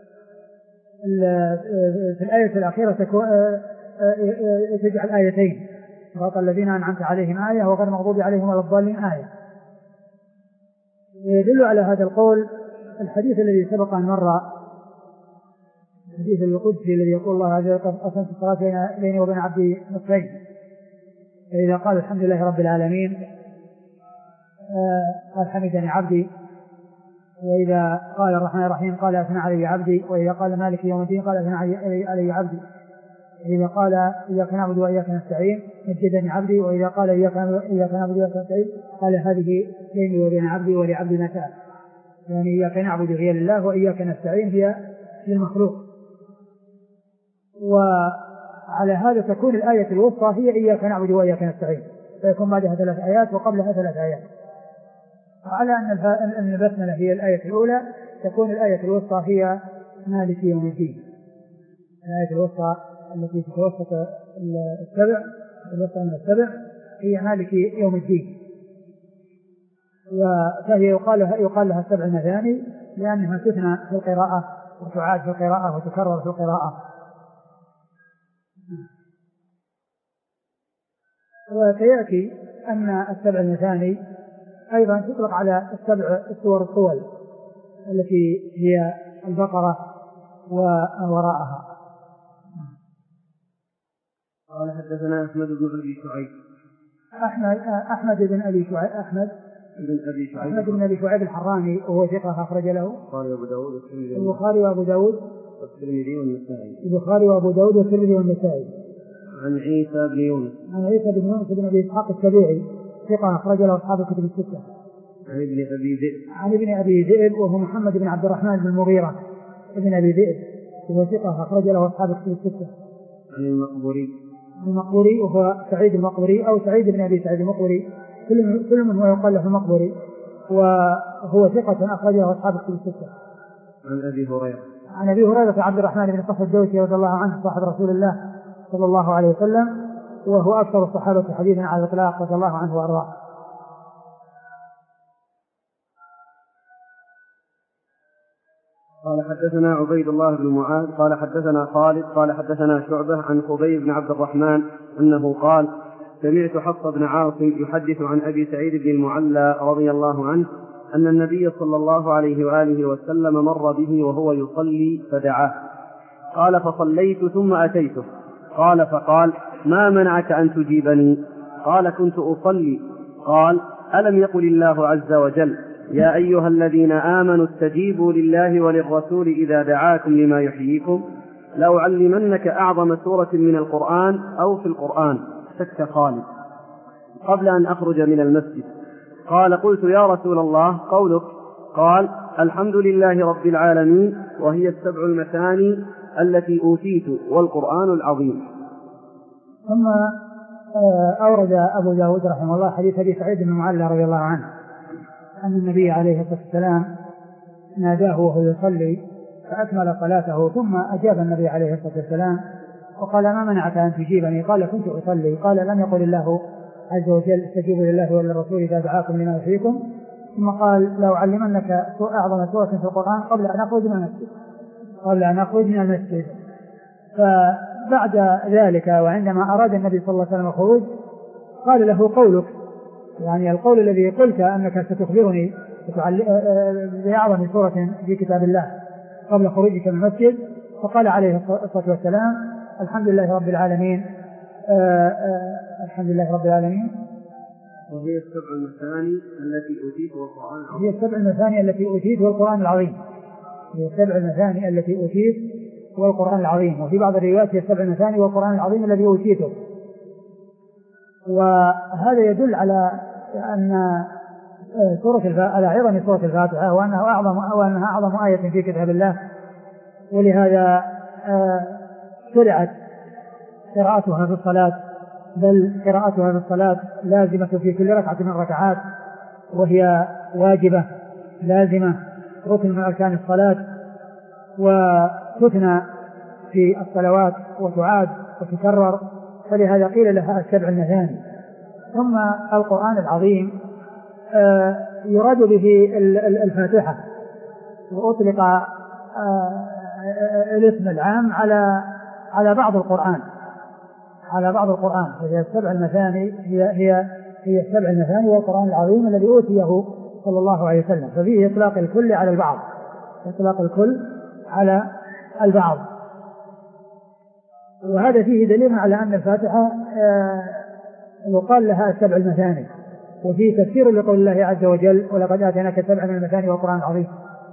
في الآية الأخيرة تكون تجعل آيتين: صراط الذين أنعمت عليهم آية وغير المغضوب عليهم ولا الضالين آية. يدل على هذا القول الحديث الذي سبق أن مر، الحديث القدسي الذي يقول الله عز وجل: قسمت الصلاة بيني وبين عبدي نصفين، فإذا قال الحمد لله رب العالمين قال حمدني عبدي، وإذا قال الرحمن الرحيم قال أثنى علي عبدي، وإذا قال مالك يوم الدين قال أثنى علي عبدي، وإذا قال إياك نعبد وإياك نستعين مجدني عبدي، وإذا قال إياك نعبد وإياك نستعين قال هذه بيني وبين عبدي ولعبدي ما سأل. يعني إياك نعبد هي لله وإياك نستعين هي للمخلوق. وعلى هذا تكون الآية الوسطى هي إياك نعبد وإياك نستعين، فيكون بعدها ثلاث آيات وقبلها ثلاث آيات. وعلى أن البسملة هي الآية الأولى تكون الآية الوسطى هي مالك يوم الدين. الآية الوسطى التي تتوسط السبع الوسطى من السبع هي مالك يوم الدين، فهي يقال لها يقال لها السبع المثاني لأنها تثنى في القراءة وتعاد في القراءة وتكرر في القراءة. وسيأتي أن السبع المثاني أيضا تطلق على السبع السور الطول التي هي البقرة ووراءها. قال حدثنا أحمد بن أبي شعيب أحمد أحمد بن أبي شعيب أحمد بن أبي شعيب أحمد بن أبي شعيب الحراني، وهو ثقة أخرج له البخاري وأبو داود البخاري وأبو داود والترمذي والنسائي. البخاري وأبو داود والترمذي والنسائي. عن عيسى بن يونس. عن عيسى بن يونس بن أبي إسحاق السبيعي ثقة أخرج له أصحاب الكتب الستة. عن ابن أبي ذئب. عن ابن أبي ذئب وهو محمد بن عبد الرحمن بن المغيرة ابن أبي ذئب وهو ثقة أخرج له أصحاب الكتب الستة. عن المقبوري. المقبوري وهو سعيد المقبوري أو سعيد بن أبي سعيد المقبوري كل كل من هو يقال له المقبوري وهو ثقة أخرج له أصحاب الكتب الستة. عن أبي هريرة. عن أبي هريرة عبد الرحمن بن صخر الدوسي رضي الله عنه صاحب رسول الله صلى الله عليه وسلم وهو أكثر الصحابة حديثا على الإطلاق رضي الله عنه وأرضاه. قال حدثنا عبيد الله بن معاذ قال حدثنا خالد قال حدثنا شعبة عن خبيب بن عبد الرحمن أنه قال سمعت حفص بن عاصم يحدث عن أبي سعيد بن المعلى رضي الله عنه أن النبي صلى الله عليه وآله وسلم مر به وهو يصلي فدعاه قال فصليت ثم أتيته قال فقال ما منعك أن تجيبني قال كنت أصلي قال ألم يقل الله عز وجل يا أيها الذين آمنوا استجيبوا لله وللرسول إذا دعاكم لما يحييكم لأعلمنك أعظم سورة من القرآن أو في القرآن سكت خالد قبل أن أخرج من المسجد قال قلت يا رسول الله قولك قال الحمد لله رب العالمين وهي السبع المثاني التي أوتيت والقرآن العظيم. ثم أورد أبو داود رحمه الله حديث أبي سعيد بن المعلى رضي الله عنه أن النبي عليه الصلاة والسلام ناداه وهو يصلي فأكمل صلاته ثم أجاب النبي عليه الصلاة والسلام وقال ما منعك أن تجيبني قال كنت أصلي قال لم يقل الله عز وجل استجيبوا لله وللرسول إذا دعاكم لما يحييكم ثم قال لو علمنك أعظم سورة في القرآن قبل أن أخرج من المسجد قبل أن أخرج من المسجد. فبعد ذلك وعندما أراد النبي صلى الله عليه وسلم الخروج قال له قولك يعني القول الذي قلت أنك ستخبرني بأعظم سورة في كتاب الله قبل خروجك من المسجد فقال عليه الصلاة والسلام الحمد لله رب العالمين آآ آآ الحمد لله رب العالمين وهي السبع المثاني التي أوتيت والقرآن العظيم. هي السبع المثاني التي أوتيت والقرآن العظيم. هي السبع المثاني التي أوتيت والقرآن العظيم وفي بعض الروايات هي السبع المثاني والقرآن العظيم الذي أوتيته. وهذا يدل على أن سورة على عظم سورة الفاتحة وأنها أعظم وأنها أعظم آية في كتاب الله ولهذا شرعت قراءتها في الصلاة بل قراءتها في الصلاة لازمة في كل ركعة من الركعات وهي واجبة لازمة ركن من أركان الصلاة وتثنى في الصلوات وتعاد وتكرر فلهذا قيل لها السبع المثاني. ثم القرآن العظيم يراد به الفاتحة وأطلق الاسم العام على على بعض القرآن على بعض القرآن فهي السبع المثاني هي هي هي السبع المثاني والقرآن العظيم الذي أوتيه صلى الله عليه وسلم ففيه إطلاق الكل على البعض إطلاق الكل على البعض. وهذا فيه دليل على أن الفاتحة يقال لها السبع المثاني وفيه تفسير لقول الله عز وجل ولقد آتيناك سبعا من المثاني والقرآن العظيم.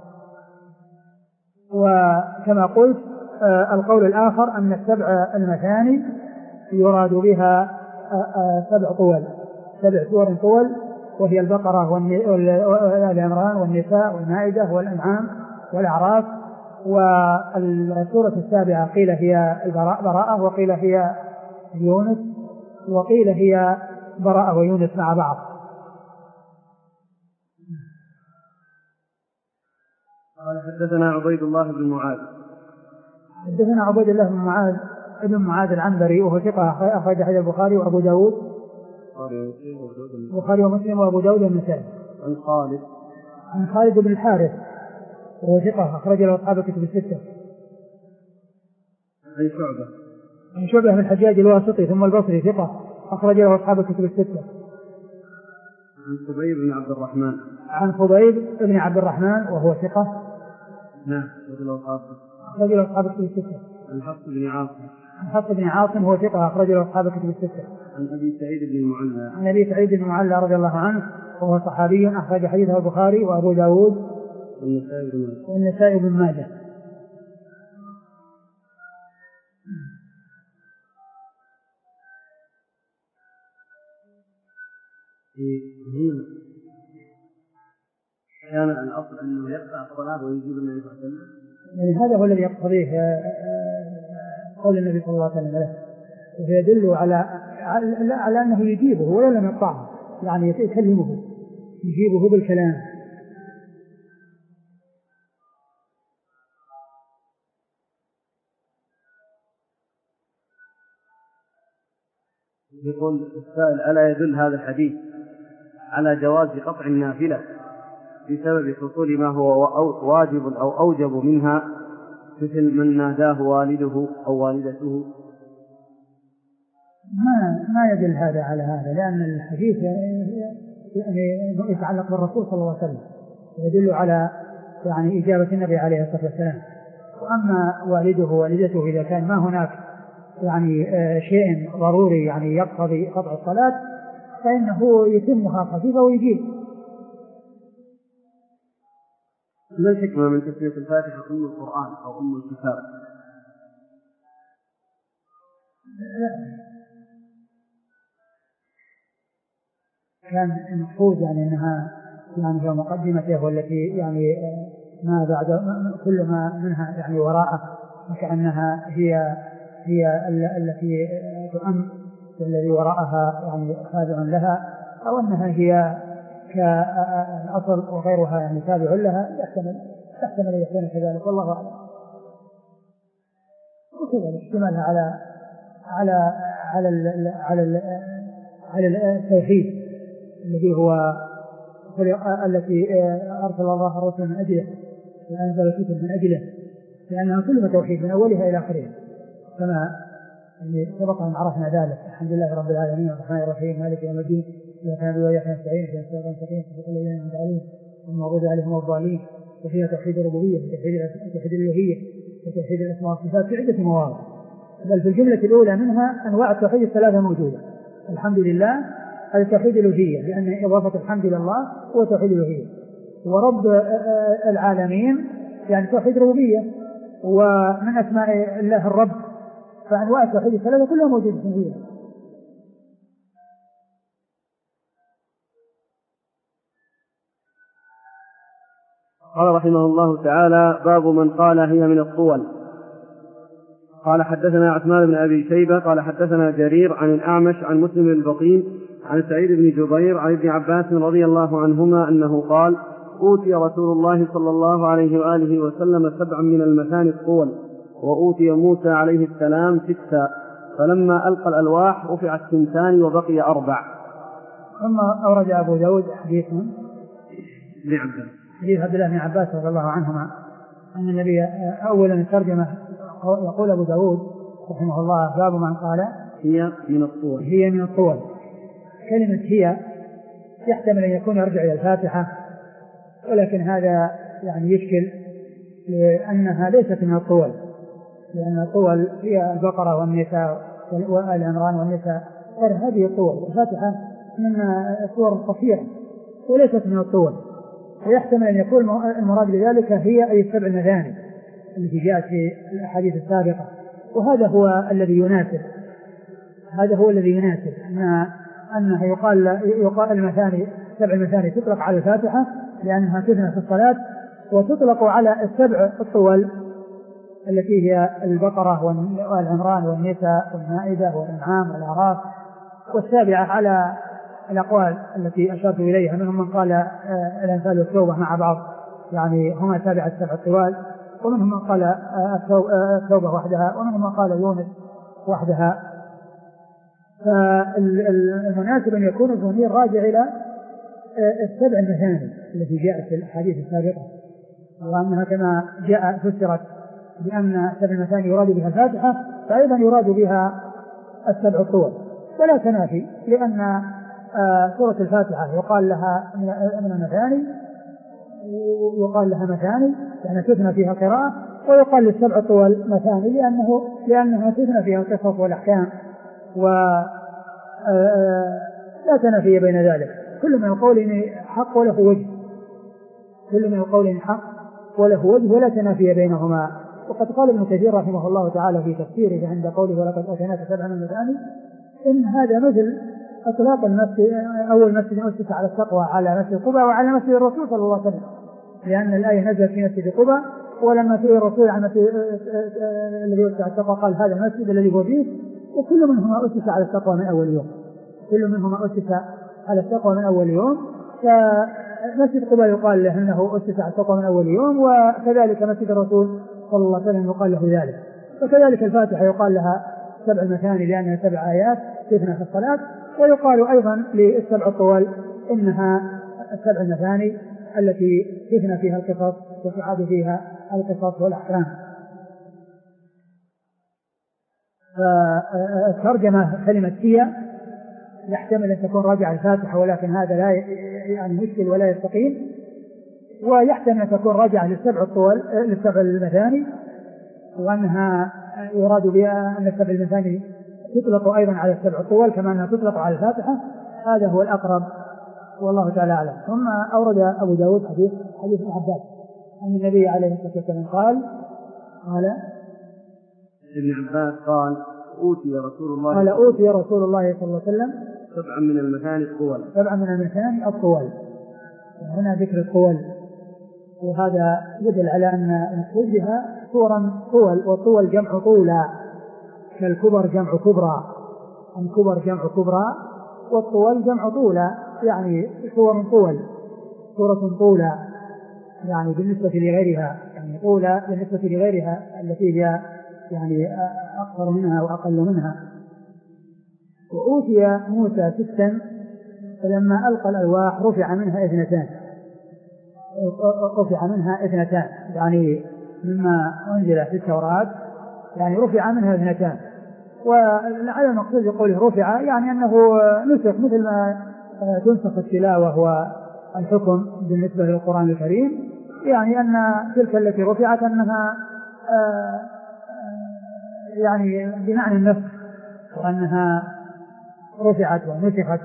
وكما قلت القول الآخر أن السبع المثاني يراد بها سبع طول سبع سور طول وهي البقرة والعمران والنساء والمائدة والأنعام والأعراف والسورة السابعة قيل هي البراءة وقيل هي يونس وقيل هي براءة ويونس مع بعض. قال حدثنا عبيد الله بن معاذ حدثنا عبيد الله بن معاذ ابن معاذ العنبري وهو ثقة أخرج حديث البخاري وأبو داود البخاري ومسلم وأبو داود والنسائي. عن خالد عن خالد بن الحارث وهو ثقة أخرج له أصحاب الكتب الستة. عن شعبة عن شعبة بن الحجاج الواسطي ثم البصري ثقة أخرج له أصحاب الكتب الستة. عن خبيب بن عبد الرحمن عن خبيب بن عبد الرحمن وهو ثقة نعم أخرج له أصحاب الكتب الستة. عن حفص بن عاصم عن حفص بن عاصم هو ثقة أخرج له أصحاب الكتب الستة. عن أبي سعيد بن المعلى عن أبي سعيد بن المعلى رضي الله عنه وهو صحابي أخرج حديثه البخاري وأبو داود والنسائي بن ماجه. كان الأصل أنه يقطع الصلاة ويجيب النبي صلى الله عليه وسلم. يعني هذا هو الذي يقتضيه قول النبي صلى الله عليه وسلم له، ويدل على على أنه يجيبه ولا لم يقطعه، يعني يكلمه يجيبه بالكلام. يقول السائل: ألا يدل هذا الحديث على جواز قطع النافلة بسبب حصول ما هو واجب أو أوجب منها، مثل من ناداه والده أو والدته؟ ما ما يدل هذا على هذا، لأن الحديث يعني يتعلق بالرسول صلى الله عليه وسلم، يدل على يعني إجابة النبي عليه الصلاة والسلام. وأما والده ووالدته إذا كان ما هناك يعني شيء ضروري يعني يقتضي قطع الصلاة فإنه يتمها خفيفة ويجيب. ما الحكمة من تسمية الفاتحة أم القرآن أو أم الكتاب؟ كان المفروض يعني أنها يعني هي مقدمته والتي يعني ما بعد كل ما منها يعني وراءه، وكأنها هي هي التي تؤم والذي وراءها يعني تابع لها، أو أنها هي كالأصل وغيرها يعني تابع لها، يحتمل يحتمل أن يكون كذلك، والله أعلم. وكذا اشتمالها على على على ال على ال على التوحيد الذي هو التي أرسل الله الرسول من أجله وأنزل الكتب من أجله، لأنها كلها توحيد من أولها إلى آخرها، كما سبق أن عرفنا ذلك. الحمد لله رب العالمين الرحمن الرحيم مالك يوم الدين، إياك نعبد وإياك نستعين اهدنا الصراط المستقيم صراط الذين أنعمت عليهم غير المغضوب عليهم ولا الضالين. وفيها توحيد الربوبية وتوحيد الألوهية وتوحيد الأسماء والصفات في عدة مواضع، بل في الجملة الأولى منها أنواع التوحيد الثلاثة موجودة. الحمد لله هذا توحيد الألوهية، لأن إضافة الحمد لله هو توحيد الألوهية. ورب العالمين يعني توحيد الربوبية، ومن أسماء الله الرب، فأنواع التوحيد الثلاثة كلها موجودة فيها. قال رحمه الله تعالى: باب من قال هي من الطول. قال حدثنا عثمان بن أبي شيبة قال حدثنا جرير عن الأعمش عن مسلم البقين عن سعيد بن جبير عن ابن عباس رضي الله عنهما أنه قال: أوتي رسول الله صلى الله عليه وآله وسلم سبعا من المثاني الطول، وأوتي موسى عليه السلام ستا، فلما ألقى الألواح رفعت ثنتان وبقي أربع. ثم أورد أبو داود حديث حديث عبد الله بن عباس رضي الله عنهما أن النبي أولا الترجمة يقول أبو داود رحمه الله: باب من قال هي من الطول. هي من الطول. كلمة هي يحتمل أن يكون يرجع إلى الفاتحة، ولكن هذا يعني يشكل لأنها ليست من الطول، لأن الطول هي البقرة والنساء وآل عمران والنساء، غير هذه الطول. الفاتحة من الصور القصيرة وليست من الطول، ويحتمل أن يكون المراد بذلك هي أي السبع المثاني التي جاءت في الأحاديث السابقة، وهذا هو الذي يناسب هذا هو الذي يناسب أن أنها يقال يقال المثاني سبع المثاني تطلق على الفاتحة لأنها تثنى في الصلاة، وتطلق على السبع الطول التي هي البقرة والعمران والنساء والمائدة والأنعام والأعراف. والسابعة على الأقوال التي أشرت إليها، منهم من قال الأنفال والتوبة مع بعض يعني هما سابعة السبع الطوال، ومنهم من قال التوبة وحدها، ومنهم من قال يونس وحدها. فالمناسب أن يكون الضمير راجع إلى السبع المثاني التي جاءت في الأحاديث السابقة، وأنها كما جاء فسرت بأن السبع المثاني يراد بها الفاتحة، فأيضا يراد بها السبع الطول، ولا تنافي، لأن سورة الفاتحة يقال لها من المثاني، ويقال لها مثاني لأنها تثنى فيها قراءة، ويقال للسبع الطول مثاني لأنه لأنها تثنى فيها القصص والأحكام، ولا تنافي بين ذلك. كل من القول حق وله وجه كل من القول حق وله وجه ولا تنافي بينهما. وقد قال ابن كثير رحمه الله تعالى في تفسيره عند قوله: ولقد أتيناك سبعا من المثاني، إن هذا مثل إطلاق المسجد أول مسجد أسس على التقوى على مسجد قباء وعلى مسجد الرسول صلى الله عليه وسلم، لأن الآية نزلت في مسجد قباء، ولما سئل الرسول عن الذي أسس على التقوى قال هذا المسجد الذي هو فيه، وكل منهما أسس على التقوى من أول يوم، كل منهما أسس على التقوى من أول يوم. فمسجد قباء يقال له أنه أسس على التقوى من أول يوم، وكذلك مسجد الرسول صلى الله عليه وسلم يقال له ذلك. وكذلك الفاتحة يقال لها سبع المثاني لأنها سبع آيات تثنى في الصلاة، ويقال أيضا للسبع الطوال إنها السبع المثاني التي تثنى فيها القصص وتعاد فيها القصص والأحكام. فالترجمة كلمة هي يحتمل أن تكون راجعة الفاتحة، ولكن هذا لا يعني مشكل ولا يستقيم، ويحتمل أن تكون راجعة للسبع الطوال للسبع المثاني، وأنها يراد بها أن السبع المثاني تطلق أيضا على السبع الطوال كما أنها تطلق على الفاتحة. هذا هو الأقرب والله تعالى أعلم. ثم أورد أبو داود حديث حديث ابن عباس أن النبي عليه الصلاة والسلام قال قال ابن عباس قال أوتي رسول الله قال أوتي رسول الله صلى الله عليه وسلم سبعا من المثاني الطوال سبعا من المثاني الطوال. هنا ذكر الطوال، وهذا يدل على أن المقصود بها صورا طول، والطول جمع طولا، كالكبر جمع كبرى، الكبر جمع كبرى، والطول جمع طولا، يعني صور طول، صورة طولا يعني بالنسبة لغيرها، يعني طولا بالنسبة لغيرها التي هي يعني أكثر منها وأقل منها. وأوتي موسى ستا فلما ألقى الألواح رفع منها اثنتان رفع منها اثنتان يعني مما أنزل في التوراة، يعني رفع منها اثنتان. ولعل المقصود يقول رفع يعني أنه نسخ مثل ما تنسخ التلاوة والحكم بالنسبة للقرآن الكريم، يعني أن تلك التي رفعت أنها يعني بمعنى النسخ، وأنها رفعت ونسخت.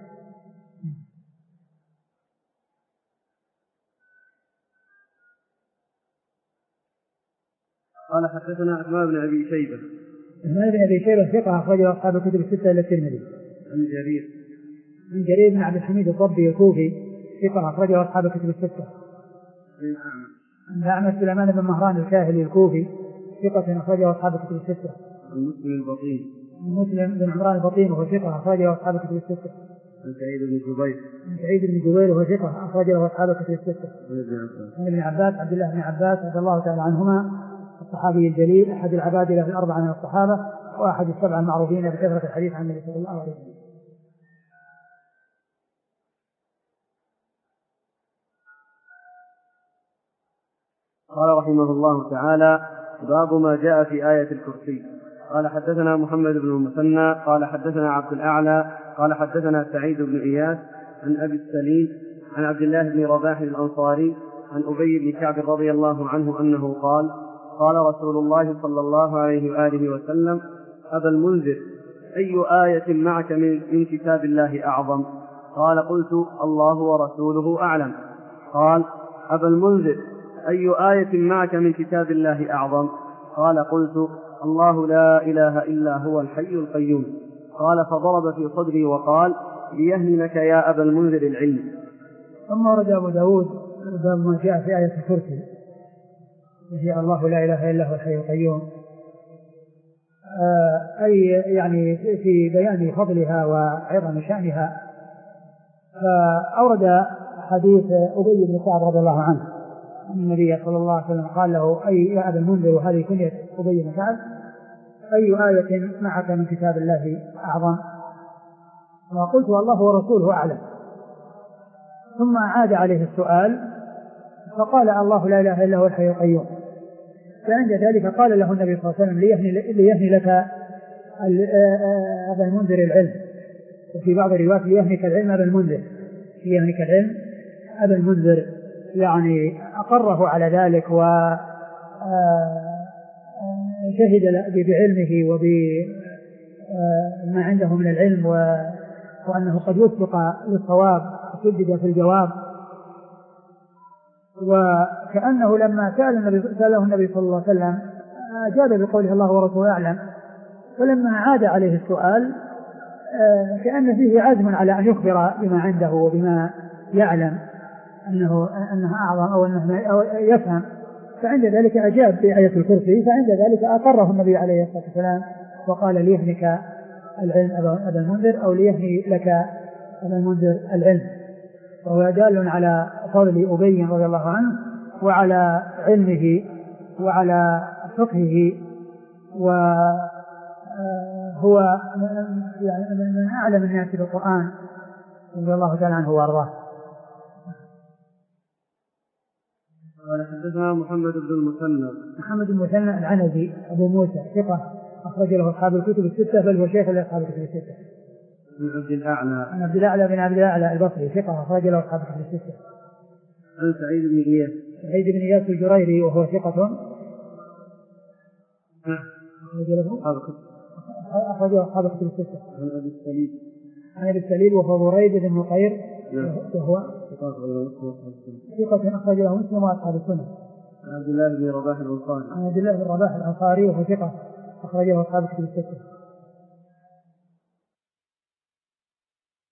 قال حدثنا عثمان بن أبي شيبة عثمان بن أبي شيبة ثقة أخرجه أصحاب الكتب الستة إلا الترمذي. عن جرير من جرير بن عبد الحميد الضبي الكوفي ثقة أخرجه أصحاب الكتب الستة. عن أعمش سليمان بن مهران الكاهلي الكوفي ثقة أخرجه أصحاب الكتب الستة. عن مسلم البطين مسلم بن عمران البطين وهو ثقة أخرجه أصحاب الكتب الستة. عن سعيد بن جبير عن سعيد بن جبير وهو ثقة أخرجه أصحاب الكتب الستة. عن ابن عباس عبد الله بن عباس رضي الله تعالى عنهما الصحابي الجليل أحد العبادلة في الأربعة من الصحابة وأحد السبعة المعروفين بكثرة الحديث عن النبي صلى الله عليه وسلم. قال رحمه الله تعالى: باب ما جاء في آية الكرسي. قال حدثنا محمد بن المثنى قال حدثنا عبد الأعلى قال حدثنا سعيد بن إياس عن أبي السليم عن عبد الله بن رباح الأنصاري عن أبي بن كعب رضي الله عنه أنه قال: قال رسول الله صلى الله عليه وآله وسلم: أبا المنذر، أي آية معك من كتاب الله أعظم؟ قال: قلت: الله ورسوله أعلم. قال: أبا المنذر، أي آية معك من كتاب الله أعظم؟ قال: قلت: الله لا إله إلا هو الحي القيوم. قال: فضرب في صدري وقال: ليهنك يا أبا المنذر العلم. ثم ورد أبو داود باب ما جاء في آية الكرسي، وهي الله لا إله إلا هو الحي القيوم، أي يعني في بيان فضلها وعظم شأنها. فأورد حديث أبي بن كعب رضي الله عنه أن النبي صلى الله عليه وسلم قال له: أي يا أبا المنذر، وهذه كنية أبي بن كعب، أي آية معك من كتاب الله أعظم؟ وقلت: الله ورسوله أعلم. ثم عاد عليه السؤال فقال: الله لا إله إلا هو الحي القيوم. فعند ذلك قال له النبي صلى الله عليه وسلم: ليهني, ليهني لك أبا المنذر العلم. وفي بعض الروايات: ليهنك العلم أبا المنذر، ليهنك العلم أبا المنذر، يعني أقره على ذلك وشهد بعلمه وبما عنده من العلم، وأنه قد وفق للصواب وسدد في الجواب. وكأنه لما سأل النبي سأله النبي صلى الله عليه وسلم أجاب بقوله: الله ورسوله أعلم. ولما عاد عليه السؤال كأن فيه عزم على أن يخبر بما عنده وبما يعلم أنه أنها أعظم أو أنه أو يفهم، فعند ذلك أجاب بآية الكرسي، فعند ذلك أقره النبي عليه الصلاة والسلام وقال ليهنك العلم أبا المنذر أو ليهني لك أبا المنذر العلم. وهو دال على فضل أبي رضي الله عنه وعلى علمه وعلى فقهه، وهو يعني من أعلم الناس بالقرآن رضي الله تعالى عنه وأرضاه. قال حدثنا محمد بن المثنى محمد بن المثنى العنزي أبو موسى ثقة أخرج له أصحاب الكتب الستة، بل هو شيخ لأصحاب الكتب الستة. عن عبد الأعلى عن عبد الأعلى بن عبد الأعلى البصري ثقة أخرج له أصحاب الكتب الستة. عن سعيد بن إياس سعيد بن إياس الجريري وهو ثقة أخرج له أصحاب الكتب الستة. عن أبي السليل عن أبي السليل وهو بريد بن نقير وهو ثقة أخرج له مسلم وأصحاب السنة. عن عبد الله بن رباح الأنصاري عن عبد الله بن رباح الأنصاري وهو ثقة أخرج له أصحاب الكتب الستة.